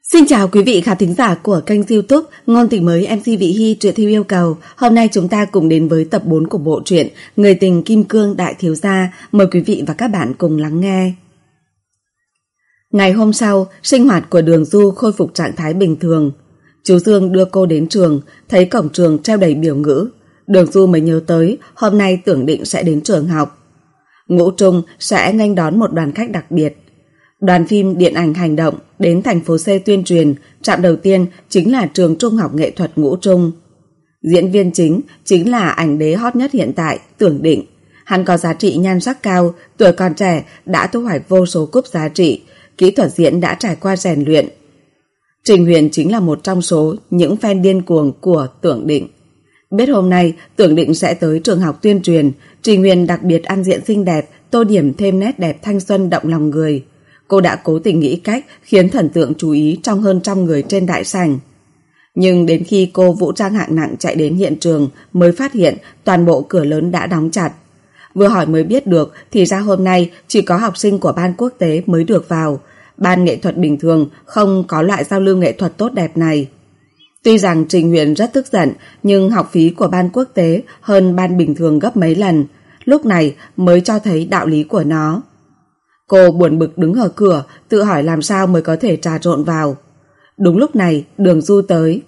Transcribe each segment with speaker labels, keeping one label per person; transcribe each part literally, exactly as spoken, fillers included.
Speaker 1: Xin chào quý vị khán thính giả của kênh YouTube Ngôn Tình Mới em xê Vị Hy truyện theo yêu cầu. Hôm nay chúng ta cùng đến với tập bốn của bộ truyện Người tình kim cương đại thiếu gia. Mời quý vị và các bạn cùng lắng nghe. Ngày hôm sau, sinh hoạt của Đường Du khôi phục trạng thái bình thường. Chú Dương đưa cô đến trường, thấy cổng trường treo đầy biểu ngữ. Đường Du mới nhớ tới hôm nay tưởng định sẽ đến trường học. Ngũ Trung sẽ nghênh đón một đoàn khách đặc biệt. Đoàn phim điện ảnh hành động đến thành phố C tuyên truyền, trạm đầu tiên chính là trường trung học nghệ thuật Ngũ Trung. Diễn viên chính chính là ảnh đế hot nhất hiện tại, Tưởng Định. Hắn có giá trị nhan sắc cao, tuổi còn trẻ đã thu hoạch vô số cúp giá trị, kỹ thuật diễn đã trải qua rèn luyện. Trình Huyền chính là một trong số những fan điên cuồng của Tưởng Định. Biết hôm nay Tưởng Định sẽ tới trường học tuyên truyền, Trình Huyền đặc biệt ăn diện xinh đẹp, tô điểm thêm nét đẹp thanh xuân động lòng người. Cô đã cố tình nghĩ cách khiến thần tượng chú ý trong hơn trăm người trên đại sảnh. Nhưng đến khi cô vũ trang hạng nặng chạy đến hiện trường mới phát hiện toàn bộ cửa lớn đã đóng chặt. Vừa hỏi mới biết được thì ra hôm nay chỉ có học sinh của ban quốc tế mới được vào. Ban nghệ thuật bình thường không có loại giao lưu nghệ thuật tốt đẹp này. Tuy rằng Trình Huyền rất tức giận, nhưng học phí của ban quốc tế hơn ban bình thường gấp mấy lần. Lúc này mới cho thấy đạo lý của nó. Cô buồn bực đứng ở cửa, tự hỏi làm sao mới có thể trà trộn vào. Đúng lúc này, Đường Du tới.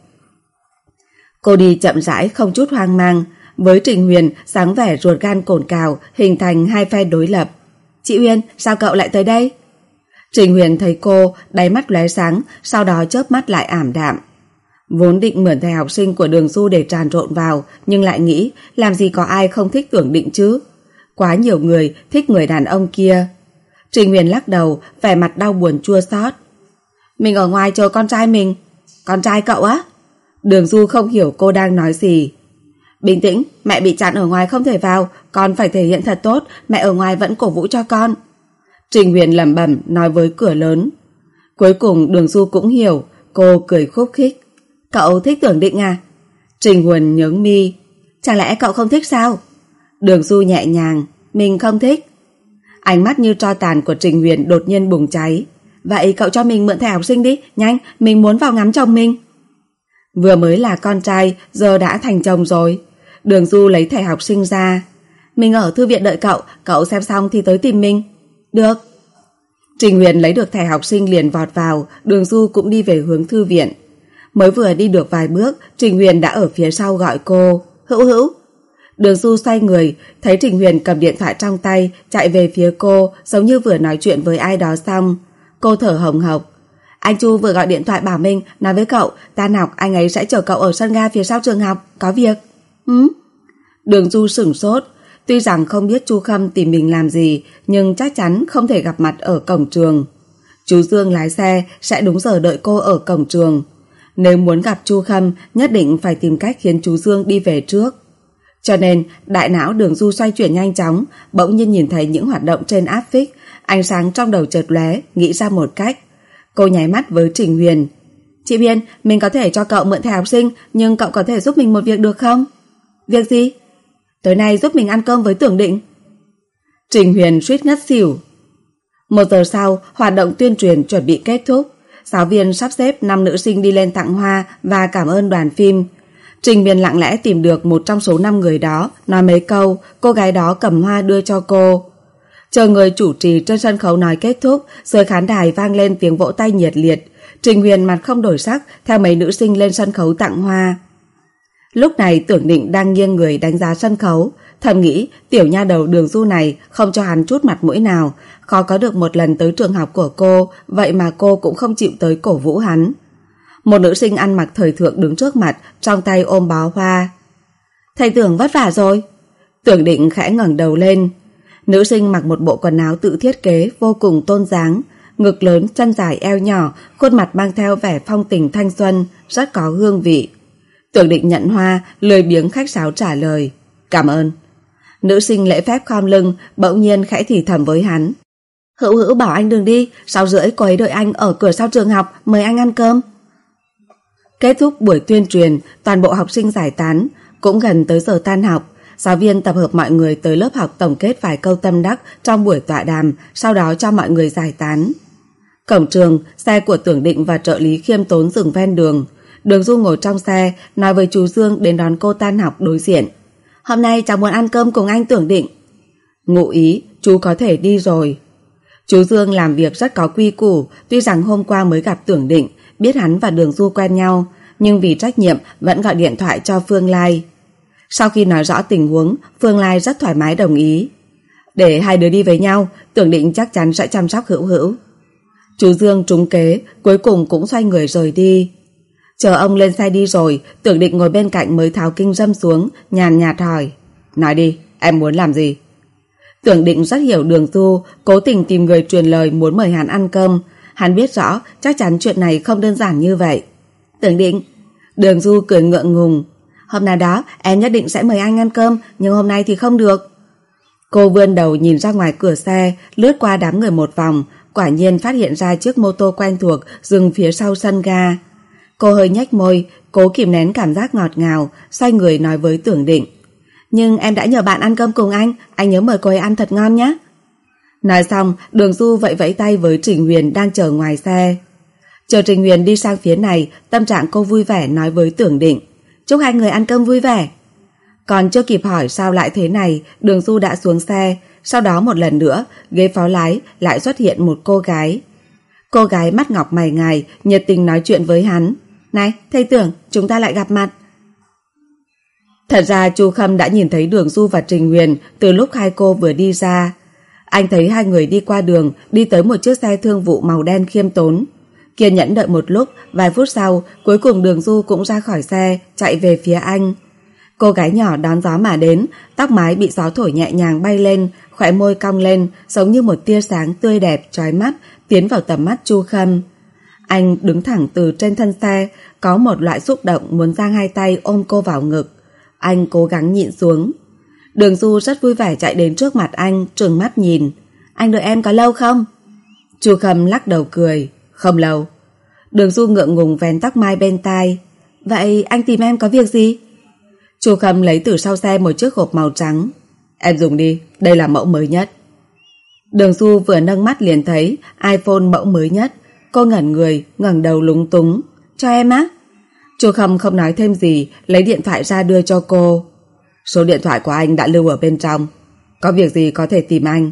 Speaker 1: Cô đi chậm rãi không chút hoang mang. Với Trình Huyền, dáng vẻ ruột gan cồn cào, hình thành hai phe đối lập. Chị Huyền, sao cậu lại tới đây? Trình Huyền thấy cô, đáy mắt lóe sáng, sau đó chớp mắt lại ảm đạm. Vốn định mượn thẻ học sinh của Đường Du để tràn trộn vào, nhưng lại nghĩ làm gì có ai không thích Tưởng Định chứ. Quá nhiều người thích người đàn ông kia. Trình Huyền lắc đầu, vẻ mặt đau buồn chua xót. Mình ở ngoài chờ con trai mình. Con trai cậu á? Đường Du không hiểu cô đang nói gì. Bình tĩnh, mẹ bị chặn ở ngoài không thể vào, con phải thể hiện thật tốt, mẹ ở ngoài vẫn cổ vũ cho con. Trình Huyền lẩm bẩm nói với cửa lớn. Cuối cùng Đường Du cũng hiểu, cô cười khúc khích. Cậu thích Tưởng Định à? Trình Huyền nhướng mi. Chẳng lẽ cậu không thích sao? Đường Du nhẹ nhàng. Mình không thích. Ánh mắt như tro tàn của Trình Huyền đột nhiên bùng cháy. Vậy cậu cho mình mượn thẻ học sinh đi, nhanh, mình muốn vào ngắm chồng mình. Vừa mới là con trai, giờ đã thành chồng rồi. Đường Du lấy thẻ học sinh ra. Mình ở thư viện đợi cậu, cậu xem xong thì tới tìm mình. Được. Trình Huyền lấy được thẻ học sinh liền vọt vào, Đường Du cũng đi về hướng thư viện. Mới vừa đi được vài bước, Trình Huyền đã ở phía sau gọi cô. Hữu Hữu. Đường Du xoay người, thấy Trình Huyền cầm điện thoại trong tay, chạy về phía cô, giống như vừa nói chuyện với ai đó xong. Cô thở hồng hộc. Anh Chu vừa gọi điện thoại bảo mình, nói với cậu, tan học anh ấy sẽ chở cậu ở sân ga phía sau trường học, có việc. Ừ? Đường Du sửng sốt, tuy rằng không biết Chu Khâm tìm mình làm gì, nhưng chắc chắn không thể gặp mặt ở cổng trường. Chú Dương lái xe sẽ đúng giờ đợi cô ở cổng trường. Nếu muốn gặp Chu Khâm, nhất định phải tìm cách khiến chú Dương đi về trước. Cho nên, đại não Đường Du xoay chuyển nhanh chóng, bỗng nhiên nhìn thấy những hoạt động trên áp phích, ánh sáng trong đầu chợt lóe, nghĩ ra một cách. Cô nháy mắt với Trình Huyền. Chị Huyền, mình có thể cho cậu mượn thẻ học sinh, nhưng cậu có thể giúp mình một việc được không? Việc gì? Tối nay giúp mình ăn cơm với Tưởng Định. Trình Huyền suýt ngất xỉu. Một giờ sau, hoạt động tuyên truyền chuẩn bị kết thúc. Giáo viên sắp xếp năm nữ sinh đi lên tặng hoa và cảm ơn đoàn phim. Trình Huyền lặng lẽ tìm được một trong số năm người đó, nói mấy câu, cô gái đó cầm hoa đưa cho cô. Chờ người chủ trì trên sân khấu nói kết thúc, dưới khán đài vang lên tiếng vỗ tay nhiệt liệt. Trình Huyền mặt không đổi sắc, theo mấy nữ sinh lên sân khấu tặng hoa. Lúc này Tưởng Định đang nghiêng người đánh giá sân khấu, thầm nghĩ tiểu nha đầu Đường Du này không cho hắn chút mặt mũi nào, khó có được một lần tới trường học của cô, vậy mà cô cũng không chịu tới cổ vũ hắn. Một nữ sinh ăn mặc thời thượng đứng trước mặt, trong tay ôm bó hoa. Thầy Tưởng vất vả rồi. Tưởng Định khẽ ngẩng đầu lên. Nữ sinh mặc một bộ quần áo tự thiết kế vô cùng tôn dáng, ngực lớn, chân dài eo nhỏ, khuôn mặt mang theo vẻ phong tình thanh xuân, rất có hương vị. Tưởng Định nhận hoa, lười biếng khách sáo trả lời. Cảm ơn. Nữ sinh lễ phép khom lưng, bỗng nhiên khẽ thì thầm với hắn. Hữu Hữu bảo anh đừng đi, sáu rưỡi cô ấy đợi anh ở cửa sau trường học, mời anh ăn cơm. Kết thúc buổi tuyên truyền, toàn bộ học sinh giải tán, cũng gần tới giờ tan học. Giáo viên tập hợp mọi người tới lớp học tổng kết vài câu tâm đắc trong buổi tọa đàm, sau đó cho mọi người giải tán. Cổng trường, xe của Tưởng Định và trợ lý Khiêm Tốn dừng ven đường. Đường Du ngồi trong xe, nói với chú Dương đến đón cô tan học đối diện. Hôm nay cháu muốn ăn cơm cùng anh Tưởng Định. Ngụ ý, chú có thể đi rồi. Chú Dương làm việc rất có quy củ, tuy rằng hôm qua mới gặp Tưởng Định, biết hắn và Đường Du quen nhau, nhưng vì trách nhiệm vẫn gọi điện thoại cho Phương Lai. Sau khi nói rõ tình huống, Phương Lai rất thoải mái đồng ý. Để hai đứa đi với nhau, Tưởng Định chắc chắn sẽ chăm sóc Hữu Hữu. Chú Dương trúng kế, cuối cùng cũng xoay người rời đi. Chờ ông lên xe đi rồi, Tưởng Định ngồi bên cạnh mới tháo kinh râm xuống, nhàn nhạt hỏi. Nói đi, em muốn làm gì? Tưởng Định rất hiểu Đường Du, cố tình tìm người truyền lời muốn mời hắn ăn cơm. Hắn biết rõ chắc chắn chuyện này không đơn giản như vậy. Tưởng Định. Đường Du cười ngượng ngùng. Hôm nào đó em nhất định sẽ mời anh ăn cơm, nhưng hôm nay thì không được. Cô vươn đầu nhìn ra ngoài cửa xe, lướt qua đám người một vòng, quả nhiên phát hiện ra chiếc mô tô quen thuộc dừng phía sau sân ga. Cô hơi nhếch môi, cố kìm nén cảm giác ngọt ngào, xoay người nói với Tưởng Định. Nhưng em đã nhờ bạn ăn cơm cùng anh, anh nhớ mời cô ấy ăn thật ngon nhé. Nói xong, Đường Du vẫy vẫy tay với Trình Huyền đang chờ ngoài xe. Chờ Trình Huyền đi sang phía này, tâm trạng cô vui vẻ nói với Tưởng Định. Chúc hai người ăn cơm vui vẻ. Còn chưa kịp hỏi sao lại thế này, Đường Du đã xuống xe. Sau đó một lần nữa, ghế phó lái lại xuất hiện một cô gái. Cô gái mắt ngọc mày ngài, nhiệt tình nói chuyện với hắn. Này, thầy Tưởng, chúng ta lại gặp mặt. Thật ra Chu Khâm đã nhìn thấy Đường Du và Trình Huyền từ lúc hai cô vừa đi ra. Anh thấy hai người đi qua đường, đi tới một chiếc xe thương vụ màu đen khiêm tốn. Kiên nhẫn đợi một lúc, vài phút sau, cuối cùng Đường Du cũng ra khỏi xe, chạy về phía anh. Cô gái nhỏ đón gió mà đến, tóc mái bị gió thổi nhẹ nhàng bay lên, khóe môi cong lên, giống như một tia sáng tươi đẹp, chói mắt, tiến vào tầm mắt Chu Khâm. Anh đứng thẳng từ trên thân xe, có một loại xúc động muốn giang hai tay ôm cô vào ngực. Anh cố gắng nhịn xuống. Đường Du rất vui vẻ chạy đến trước mặt anh, trừng mắt nhìn. Anh đợi em có lâu không? Chu Khâm lắc đầu cười. Không lâu. Đường Du ngượng ngùng vén tóc mai bên tai. Vậy anh tìm em có việc gì? Chu Khâm lấy từ sau xe một chiếc hộp màu trắng. Em dùng đi, đây là mẫu mới nhất. Đường Du vừa nâng mắt liền thấy iPhone mẫu mới nhất. Cô ngẩn người, ngẩng đầu lúng túng. Cho em á? Chu Khâm không nói thêm gì, lấy điện thoại ra đưa cho cô. Số điện thoại của anh đã lưu ở bên trong. Có việc gì có thể tìm anh.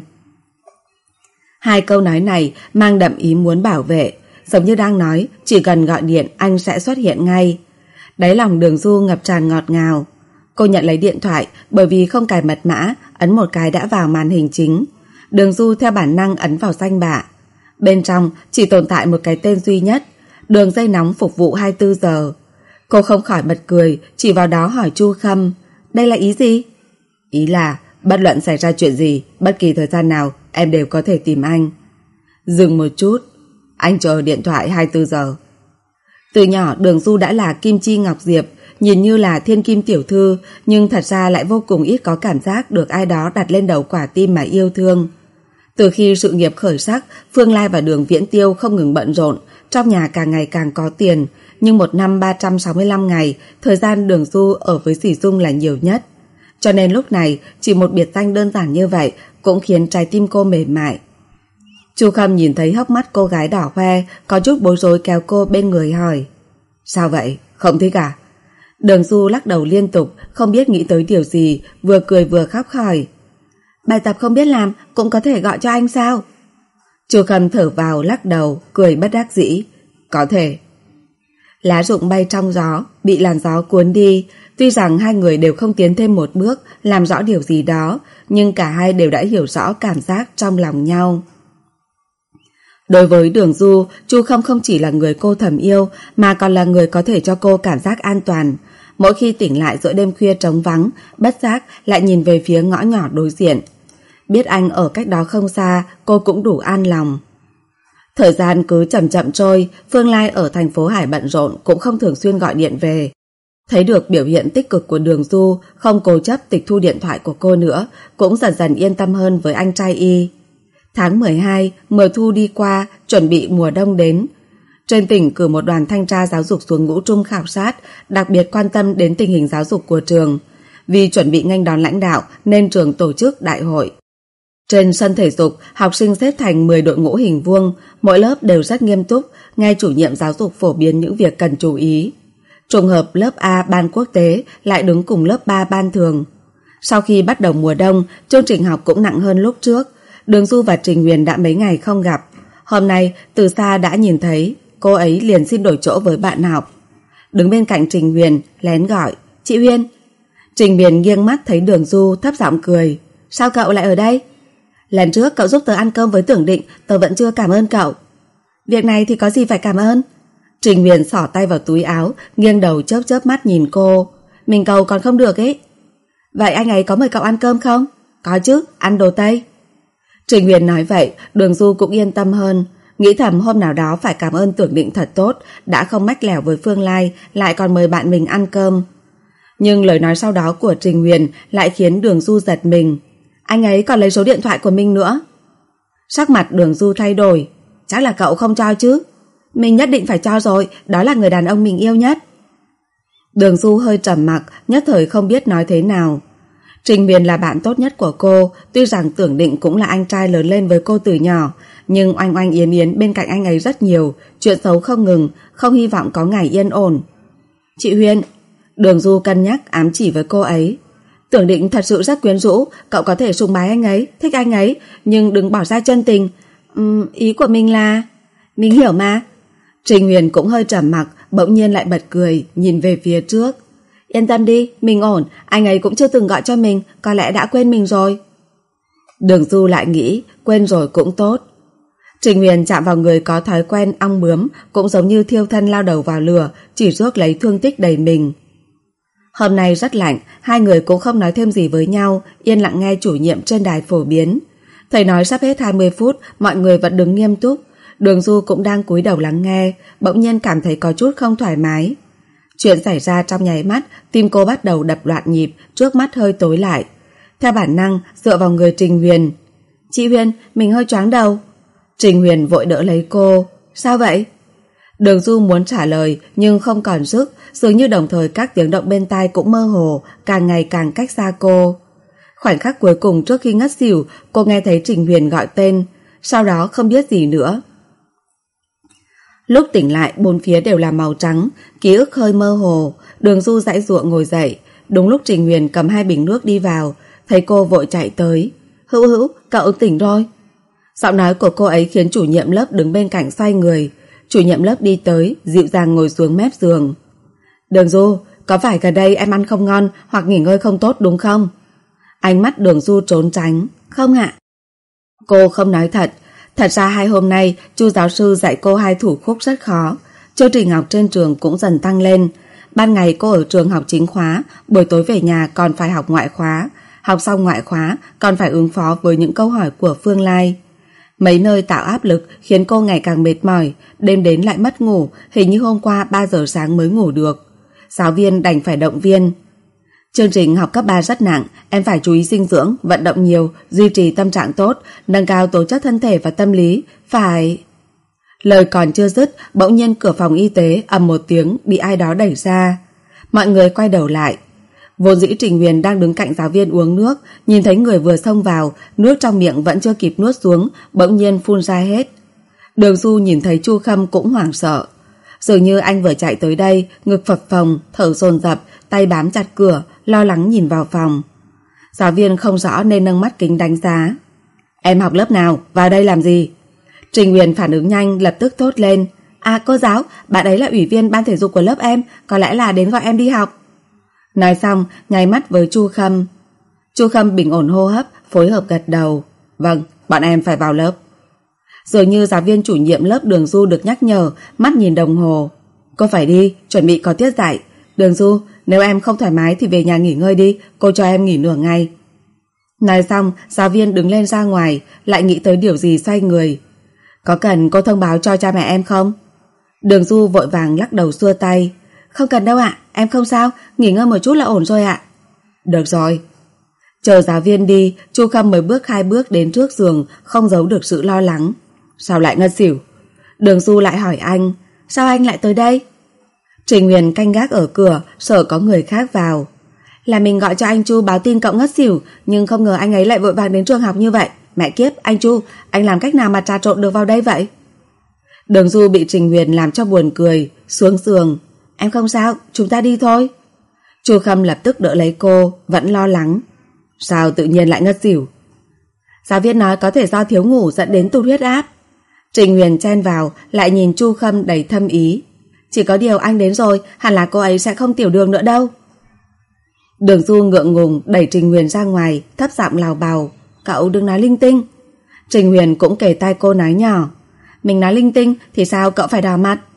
Speaker 1: Hai câu nói này mang đậm ý muốn bảo vệ, giống như đang nói chỉ cần gọi điện anh sẽ xuất hiện ngay. Đáy lòng Đường Du ngập tràn ngọt ngào. Cô nhận lấy điện thoại, bởi vì không cài mật mã, ấn một cái đã vào màn hình chính. Đường Du theo bản năng ấn vào danh bạ. Bên trong chỉ tồn tại một cái tên duy nhất, đường dây nóng phục vụ hai mươi tư giờ. Cô không khỏi bật cười, chỉ vào đó hỏi Chu Khâm. Đây là ý gì? Ý là bất luận xảy ra chuyện gì, bất kỳ thời gian nào em đều có thể tìm anh. Dừng một chút. Anh chờ điện thoại hai mươi tư giờ. Từ nhỏ Đường Du đã là kim chi ngọc diệp, nhìn như là thiên kim tiểu thư, nhưng thật ra lại vô cùng ít có cảm giác được ai đó đặt lên đầu quả tim mà yêu thương. Từ khi sự nghiệp khởi sắc, Phương Lai và Đường Viễn Tiêu không ngừng bận rộn, trong nhà càng ngày càng có tiền, nhưng một năm ba trăm sáu mươi lăm ngày, thời gian Đường Du ở với Dì Dung là nhiều nhất. Cho nên lúc này, chỉ một biệt danh đơn giản như vậy cũng khiến trái tim cô mềm mại. Chu Khâm nhìn thấy hốc mắt cô gái đỏ hoe, có chút bối rối kéo cô bên người hỏi. Sao vậy? Không thích à? Đường Du lắc đầu liên tục, không biết nghĩ tới điều gì, vừa cười vừa khóc hỏi. Bài tập không biết làm, cũng có thể gọi cho anh sao? Chu Khâm thở vào lắc đầu, cười bất đắc dĩ. Có thể. Lá rụng bay trong gió, bị làn gió cuốn đi. Tuy rằng hai người đều không tiến thêm một bước, làm rõ điều gì đó, nhưng cả hai đều đã hiểu rõ cảm giác trong lòng nhau. Đối với Đường Du, Chu Khâm không chỉ là người cô thầm yêu, mà còn là người có thể cho cô cảm giác an toàn. Mỗi khi tỉnh lại giữa đêm khuya trống vắng, bất giác lại nhìn về phía ngõ nhỏ đối diện. Biết anh ở cách đó không xa, cô cũng đủ an lòng. Thời gian cứ chậm chậm trôi, Phương Lai ở thành phố Hải bận rộn cũng không thường xuyên gọi điện về. Thấy được biểu hiện tích cực của Đường Du, không cố chấp tịch thu điện thoại của cô nữa, cũng dần dần yên tâm hơn với anh trai y. Tháng mười hai, mùa thu đi qua, chuẩn bị mùa đông đến. Trên tỉnh cử một đoàn thanh tra giáo dục xuống Ngũ Trung khảo sát, đặc biệt quan tâm đến tình hình giáo dục của trường. Vì chuẩn bị nghênh đón lãnh đạo nên trường tổ chức đại hội. Trên sân thể dục, học sinh xếp thành mười đội ngũ hình vuông, mỗi lớp đều rất nghiêm túc, nghe chủ nhiệm giáo dục phổ biến những việc cần chú ý. Trùng hợp lớp A ban quốc tế lại đứng cùng lớp ba ban thường. Sau khi bắt đầu mùa đông, chương trình học cũng nặng hơn lúc trước. Đường Du và Trình Huyền đã mấy ngày không gặp. Hôm nay, từ xa đã nhìn thấy, cô ấy liền xin đổi chỗ với bạn học. Đứng bên cạnh Trình Huyền, lén gọi, chị Huyền. Trình Huyền nghiêng mắt thấy Đường Du, thấp giọng cười. Sao cậu lại ở đây? Lần trước cậu giúp tớ ăn cơm với Tưởng Định, tớ vẫn chưa cảm ơn cậu. Việc này thì có gì phải cảm ơn? Trình Huyền xỏ tay vào túi áo, nghiêng đầu chớp chớp mắt nhìn cô. Mình cầu còn không được ấy. Vậy anh ấy có mời cậu ăn cơm không? Có chứ, ăn đồ Tây. Trình Huyền nói vậy, Đường Du cũng yên tâm hơn. Nghĩ thầm hôm nào đó phải cảm ơn Tưởng Định thật tốt, đã không mách lẻo với Phương Lai, lại còn mời bạn mình ăn cơm. Nhưng lời nói sau đó của Trình Huyền lại khiến Đường Du giật mình. Anh ấy còn lấy số điện thoại của mình nữa. Sắc mặt Đường Du thay đổi. Chắc là cậu không cho chứ? Mình nhất định phải cho rồi, đó là người đàn ông mình yêu nhất. Đường Du hơi trầm mặc, nhất thời không biết nói thế nào. Trình Huyền là bạn tốt nhất của cô, tuy rằng Tưởng Định cũng là anh trai lớn lên với cô từ nhỏ, nhưng oanh oanh yến yến bên cạnh anh ấy rất nhiều, chuyện xấu không ngừng, không hy vọng có ngày yên ổn. Chị Huyền, Đường Du cân nhắc ám chỉ với cô ấy. Tưởng Định thật sự rất quyến rũ, cậu có thể sùng bái anh ấy, thích anh ấy, nhưng đừng bỏ ra chân tình. Uhm, ý của mình là... Mình hiểu mà. Trình Huyền cũng hơi trầm mặc, bỗng nhiên lại bật cười, nhìn về phía trước. Yên tâm đi, mình ổn, anh ấy cũng chưa từng gọi cho mình, có lẽ đã quên mình rồi. Đường Du lại nghĩ, quên rồi cũng tốt. Trình Huyền chạm vào người có thói quen ong bướm, cũng giống như thiêu thân lao đầu vào lửa, chỉ rước lấy thương tích đầy mình. Hôm nay rất lạnh, hai người cũng không nói thêm gì với nhau, yên lặng nghe chủ nhiệm trên đài phổ biến. Thầy nói sắp hết hai mươi phút, mọi người vẫn đứng nghiêm túc. Đường Du cũng đang cúi đầu lắng nghe, bỗng nhiên cảm thấy có chút không thoải mái. Chuyện xảy ra trong nháy mắt, tim cô bắt đầu đập loạn nhịp, trước mắt hơi tối lại. Theo bản năng, dựa vào người Trình Huyền. Chị Huyền, mình hơi choáng đầu. Trình Huyền vội đỡ lấy cô. Sao vậy? Đường Du muốn trả lời, nhưng không còn sức, dường như đồng thời các tiếng động bên tai cũng mơ hồ, càng ngày càng cách xa cô. Khoảnh khắc cuối cùng trước khi ngất xỉu, cô nghe thấy Trình Huyền gọi tên, sau đó không biết gì nữa. Lúc tỉnh lại, bốn phía đều là màu trắng, ký ức hơi mơ hồ. Đường Du giãy giụa ngồi dậy. Đúng lúc Trình Huyền cầm hai bình nước đi vào, thấy cô vội chạy tới. Hữu Hữu, cậu tỉnh rồi. Giọng nói của cô ấy khiến chủ nhiệm lớp đứng bên cạnh xoay người. Chủ nhiệm lớp đi tới, dịu dàng ngồi xuống mép giường. Đường Du, có phải gần đây em ăn không ngon hoặc nghỉ ngơi không tốt đúng không? Ánh mắt Đường Du trốn tránh. Không ạ. Cô không nói thật. Thật ra hai hôm nay, chu giáo sư dạy cô hai thủ khúc rất khó. Chương trình học trên trường cũng dần tăng lên. Ban ngày cô ở trường học chính khóa, buổi tối về nhà còn phải học ngoại khóa. Học xong ngoại khóa, còn phải ứng phó với những câu hỏi của Phương Lai. Mấy nơi tạo áp lực khiến cô ngày càng mệt mỏi, đêm đến lại mất ngủ, hình như hôm qua ba giờ sáng mới ngủ được. Giáo viên đành phải động viên. Chương trình học cấp ba rất nặng, em phải chú ý dinh dưỡng, vận động nhiều, duy trì tâm trạng tốt, nâng cao tố chất thân thể và tâm lý, phải... Lời còn chưa dứt, bỗng nhiên cửa phòng y tế ầm một tiếng bị ai đó đẩy ra. Mọi người quay đầu lại. Vốn dĩ Trình Huyền đang đứng cạnh giáo viên uống nước, nhìn thấy người vừa xông vào, nước trong miệng vẫn chưa kịp nuốt xuống, bỗng nhiên phun ra hết. Đường Du nhìn thấy Chu Khâm cũng hoảng sợ. Dường như anh vừa chạy tới đây, ngực phập phồng, thở dồn dập, tay bám chặt cửa, lo lắng nhìn vào phòng. Giáo viên không rõ nên nâng mắt kính đánh giá. Em học lớp nào? Vào đây làm gì? Trình Huyền phản ứng nhanh, lập tức thốt lên. À cô giáo, bạn ấy là ủy viên ban thể dục của lớp em, có lẽ là đến gọi em đi học. Nói xong, nháy mắt với Chu Khâm. Chu Khâm bình ổn hô hấp, phối hợp gật đầu. Vâng, bọn em phải vào lớp. Dường như giáo viên chủ nhiệm lớp Đường Du được nhắc nhở, mắt nhìn đồng hồ. Cô phải đi, chuẩn bị có tiết dạy. Đường Du, nếu em không thoải mái thì về nhà nghỉ ngơi đi, cô cho em nghỉ nửa ngày. Nói xong, giáo viên đứng lên ra ngoài, lại nghĩ tới điều gì xoay người. Có cần cô thông báo cho cha mẹ em không? Đường Du vội vàng lắc đầu xua tay. Không cần đâu ạ, em không sao, nghỉ ngơi một chút là ổn rồi ạ. Được rồi. Chờ giáo viên đi, Chu Khâm mới bước hai bước đến trước giường, không giấu được sự lo lắng. Sao lại ngất xỉu? Đường Du lại hỏi anh. Sao anh lại tới đây? Trình Huyền canh gác ở cửa, sợ có người khác vào. Là mình gọi cho anh Chu báo tin cậu ngất xỉu, nhưng không ngờ anh ấy lại vội vàng đến trường học như vậy. Mẹ kiếp, anh Chu, anh làm cách nào mà trà trộn được vào đây vậy? Đường Du bị Trình Huyền làm cho buồn cười, xuống giường. Em không sao, chúng ta đi thôi. Chu Khâm lập tức đỡ lấy cô, vẫn lo lắng. Sao tự nhiên lại ngất xỉu? Giáo viên nói có thể do thiếu ngủ dẫn đến tụt huyết áp. Trình Huyền chen vào, lại nhìn Chu Khâm đầy thâm ý. Chỉ có điều anh đến rồi, hẳn là cô ấy sẽ không tiểu đường nữa đâu. Đường Du ngượng ngùng đẩy Trình Huyền ra ngoài, thấp giọng lào bào. Cậu đừng nói linh tinh. Trình Huyền cũng kề tai cô nói nhỏ. Mình nói linh tinh thì sao cậu phải đỏ mặt?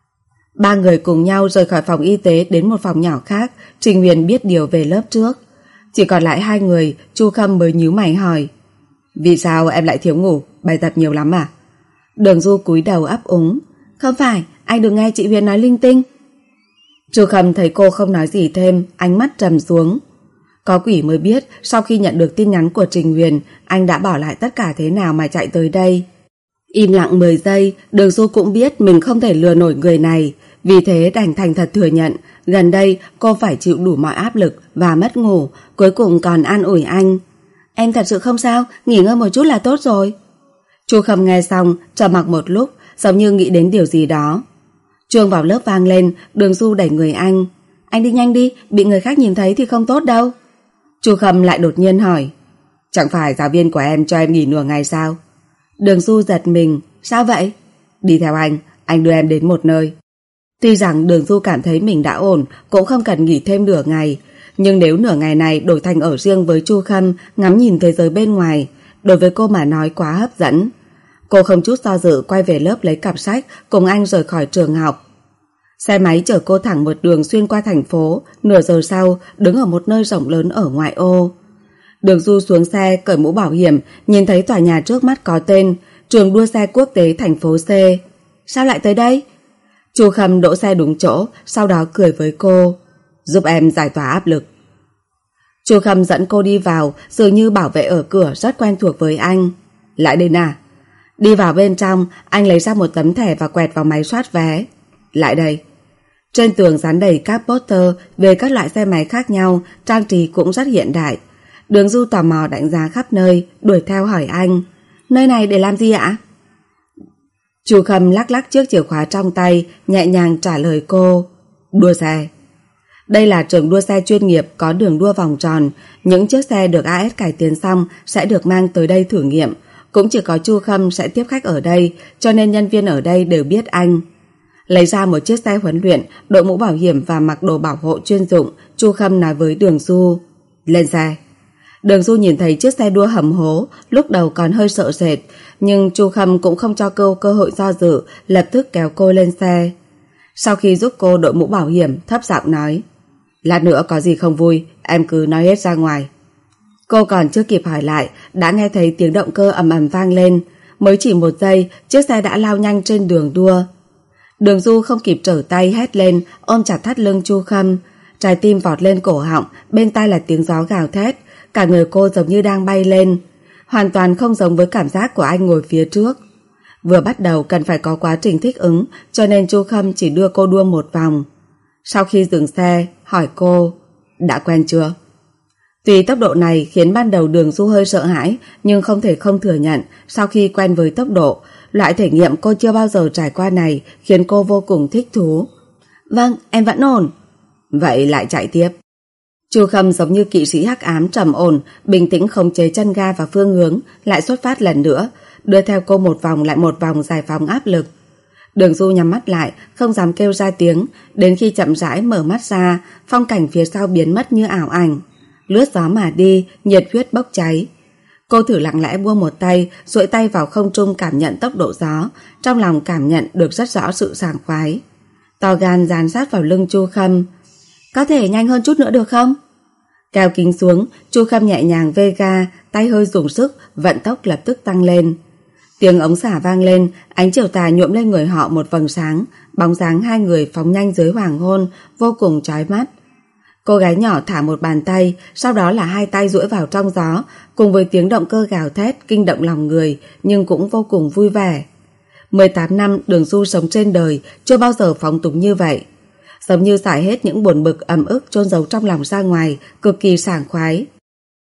Speaker 1: Ba người cùng nhau rời khỏi phòng y tế đến một phòng nhỏ khác. Trình Huyền biết điều về lớp trước. Chỉ còn lại hai người. Chu Khâm mới nhíu mày hỏi. Vì sao em lại thiếu ngủ? Bài tập nhiều lắm à? Đường Du cúi đầu ấp úng. Không phải, anh đừng nghe chị Huyền nói linh tinh. Chu Khâm thấy cô không nói gì thêm, ánh mắt trầm xuống. Có quỷ mới biết sau khi nhận được tin nhắn của Trình Huyền, anh đã bỏ lại tất cả thế nào mà chạy tới đây. Im lặng mười giây, Đường Du cũng biết mình không thể lừa nổi người này. Vì thế đành thành thật thừa nhận, gần đây cô phải chịu đủ mọi áp lực và mất ngủ, cuối cùng còn an ủi anh. Em thật sự không sao, nghỉ ngơi một chút là tốt rồi. Chu Khâm nghe xong, trầm mặc một lúc, giống như nghĩ đến điều gì đó. Chuông vào lớp vang lên, Đường Du đẩy người anh. Anh đi nhanh đi, bị người khác nhìn thấy thì không tốt đâu. Chu Khâm lại đột nhiên hỏi. Chẳng phải giáo viên của em cho em nghỉ nửa ngày sao? Đường Du giật mình. Sao vậy? Đi theo anh, anh đưa em đến một nơi. Tuy rằng Đường Du cảm thấy mình đã ổn, cũng không cần nghỉ thêm nửa ngày. Nhưng nếu nửa ngày này đổi thành ở riêng với Chu Khâm, ngắm nhìn thế giới bên ngoài, đối với cô mà nói quá hấp dẫn. Cô không chút do dự quay về lớp lấy cặp sách, cùng anh rời khỏi trường học. Xe máy chở cô thẳng một đường xuyên qua thành phố, nửa giờ sau đứng ở một nơi rộng lớn ở ngoại ô. Đường Du xuống xe, cởi mũ bảo hiểm, nhìn thấy tòa nhà trước mắt có tên Trường đua xe quốc tế thành phố C. Sao lại tới đây? Chu Khâm đỗ xe đúng chỗ, sau đó cười với cô. Giúp em giải tỏa áp lực. Chu Khâm dẫn cô đi vào, dường như bảo vệ ở cửa rất quen thuộc với anh. Lại đây nào. Đi vào bên trong, anh lấy ra một tấm thẻ và quẹt vào máy soát vé. Lại đây. Trên tường dán đầy các poster về các loại xe máy khác nhau, trang trí cũng rất hiện đại. Đường Du tò mò đánh giá khắp nơi, đuổi theo hỏi anh. Nơi này để làm gì ạ? Chu Khâm lắc lắc chiếc chìa khóa trong tay, nhẹ nhàng trả lời cô. Đua xe. Đây là trường đua xe chuyên nghiệp có đường đua vòng tròn. Những chiếc xe được a ét cải tiến xong sẽ được mang tới đây thử nghiệm. Cũng chỉ có Chu Khâm sẽ tiếp khách ở đây, cho nên nhân viên ở đây đều biết anh. Lấy ra một chiếc xe huấn luyện, đội mũ bảo hiểm và mặc đồ bảo hộ chuyên dụng, Chu Khâm nói với Đường Du. Lên xe. Đường Du nhìn thấy chiếc xe đua hầm hố, lúc đầu còn hơi sợ sệt, nhưng Chu Khâm cũng không cho cô cơ hội do dự, lập tức kéo cô lên xe. Sau khi giúp cô đội mũ bảo hiểm, thấp giọng nói. Lát nữa có gì không vui, em cứ nói hết ra ngoài. Cô còn chưa kịp hỏi lại, đã nghe thấy tiếng động cơ ầm ầm vang lên. Mới chỉ một giây, chiếc xe đã lao nhanh trên đường đua. Đường Du không kịp trở tay hét lên, ôm chặt thắt lưng Chu Khâm. Trái tim vọt lên cổ họng, bên tai là tiếng gió gào thét. Cả người cô giống như đang bay lên, hoàn toàn không giống với cảm giác của anh ngồi phía trước. Vừa bắt đầu cần phải có quá trình thích ứng, cho nên Chu Khâm chỉ đưa cô đua một vòng. Sau khi dừng xe, hỏi cô, đã quen chưa? Tuy tốc độ này khiến ban đầu Đường Du hơi sợ hãi, nhưng không thể không thừa nhận, sau khi quen với tốc độ, loại thể nghiệm cô chưa bao giờ trải qua này khiến cô vô cùng thích thú. Vâng, em vẫn ổn. Vậy lại chạy tiếp. Chu Khâm giống như kỵ sĩ hắc ám trầm ổn, bình tĩnh khống chế chân ga và phương hướng, lại xuất phát lần nữa, đưa theo cô một vòng lại một vòng giải phóng áp lực. Đường Du nhắm mắt lại, không dám kêu ra tiếng, đến khi chậm rãi mở mắt ra, phong cảnh phía sau biến mất như ảo ảnh. Lướt gió mà đi, nhiệt huyết bốc cháy. Cô thử lặng lẽ buông một tay, duỗi tay vào không trung cảm nhận tốc độ gió, trong lòng cảm nhận được rất rõ sự sảng khoái. To gan dán sát vào lưng Chu Khâm. Có thể nhanh hơn chút nữa được không? Kéo kính xuống, Chu Khâm nhẹ nhàng vê ga, tay hơi dùng sức, vận tốc lập tức tăng lên. Tiếng ống xả vang lên, ánh chiều tà nhuộm lên người họ một vầng sáng, bóng dáng hai người phóng nhanh dưới hoàng hôn, vô cùng chói mắt. Cô gái nhỏ thả một bàn tay, sau đó là hai tay duỗi vào trong gió, cùng với tiếng động cơ gào thét kinh động lòng người, nhưng cũng vô cùng vui vẻ. mười tám năm Đường Du sống trên đời, chưa bao giờ phóng túng như vậy. Giống như xả hết những buồn bực ấm ức chôn giấu trong lòng ra ngoài, cực kỳ sảng khoái.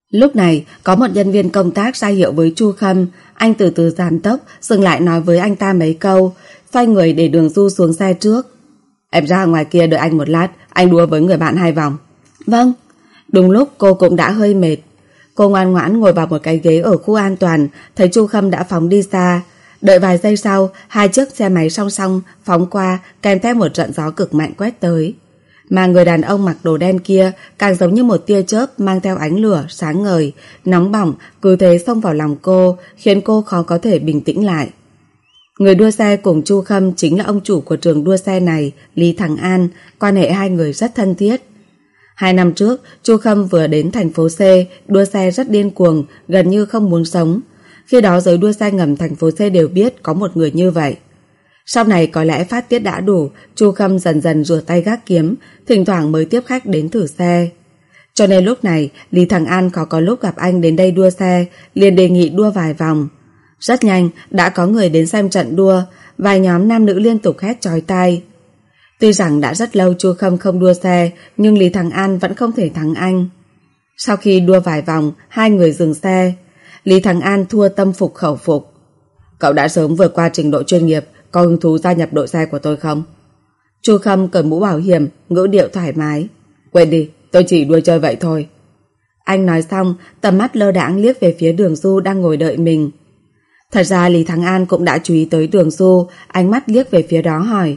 Speaker 1: Lúc này có một nhân viên công tác ra hiệu với Chu Khâm. Anh từ từ giảm tốc, dừng lại nói với anh ta mấy câu, xoay người để Đường Du xuống xe trước. Em ra ngoài kia đợi anh một lát, anh đua với người bạn hai vòng. Vâng. Đúng lúc cô cũng đã hơi mệt. Cô ngoan ngoãn ngồi vào một cái ghế ở khu an toàn, thấy Chu Khâm đã phóng đi xa. Đợi vài giây sau, hai chiếc xe máy song song phóng qua, kèm theo một trận gió cực mạnh quét tới. Mà người đàn ông mặc đồ đen kia càng giống như một tia chớp mang theo ánh lửa sáng ngời, nóng bỏng, cứ thế xông vào lòng cô, khiến cô khó có thể bình tĩnh lại. Người đua xe cùng Chu Khâm chính là ông chủ của trường đua xe này, Lý Thắng An, quan hệ hai người rất thân thiết. Hai năm trước, Chu Khâm vừa đến thành phố C, đua xe rất điên cuồng, gần như không muốn sống. Khi đó giới đua xe ngầm thành phố C đều biết có một người như vậy. Sau này có lẽ phát tiết đã đủ, Chu Khâm dần dần rửa tay gác kiếm, thỉnh thoảng mới tiếp khách đến thử xe. Cho nên lúc này, Lý Thắng An khó có lúc gặp anh đến đây đua xe, liền đề nghị đua vài vòng. Rất nhanh, đã có người đến xem trận đua, vài nhóm nam nữ liên tục hét chói tai. Tuy rằng đã rất lâu Chu Khâm không đua xe, nhưng Lý Thắng An vẫn không thể thắng anh. Sau khi đua vài vòng, hai người dừng xe. Lý Thắng An thua tâm phục khẩu phục. Cậu đã sớm vượt qua trình độ chuyên nghiệp, có hứng thú gia nhập đội xe của tôi không? Chu Khâm cởi mũ bảo hiểm, ngữ điệu thoải mái. Quên đi, tôi chỉ đua chơi vậy thôi. Anh nói xong, tầm mắt lơ đãng liếc về phía Đường Du đang ngồi đợi mình. Thật ra Lý Thắng An cũng đã chú ý tới Đường Du, ánh mắt liếc về phía đó hỏi.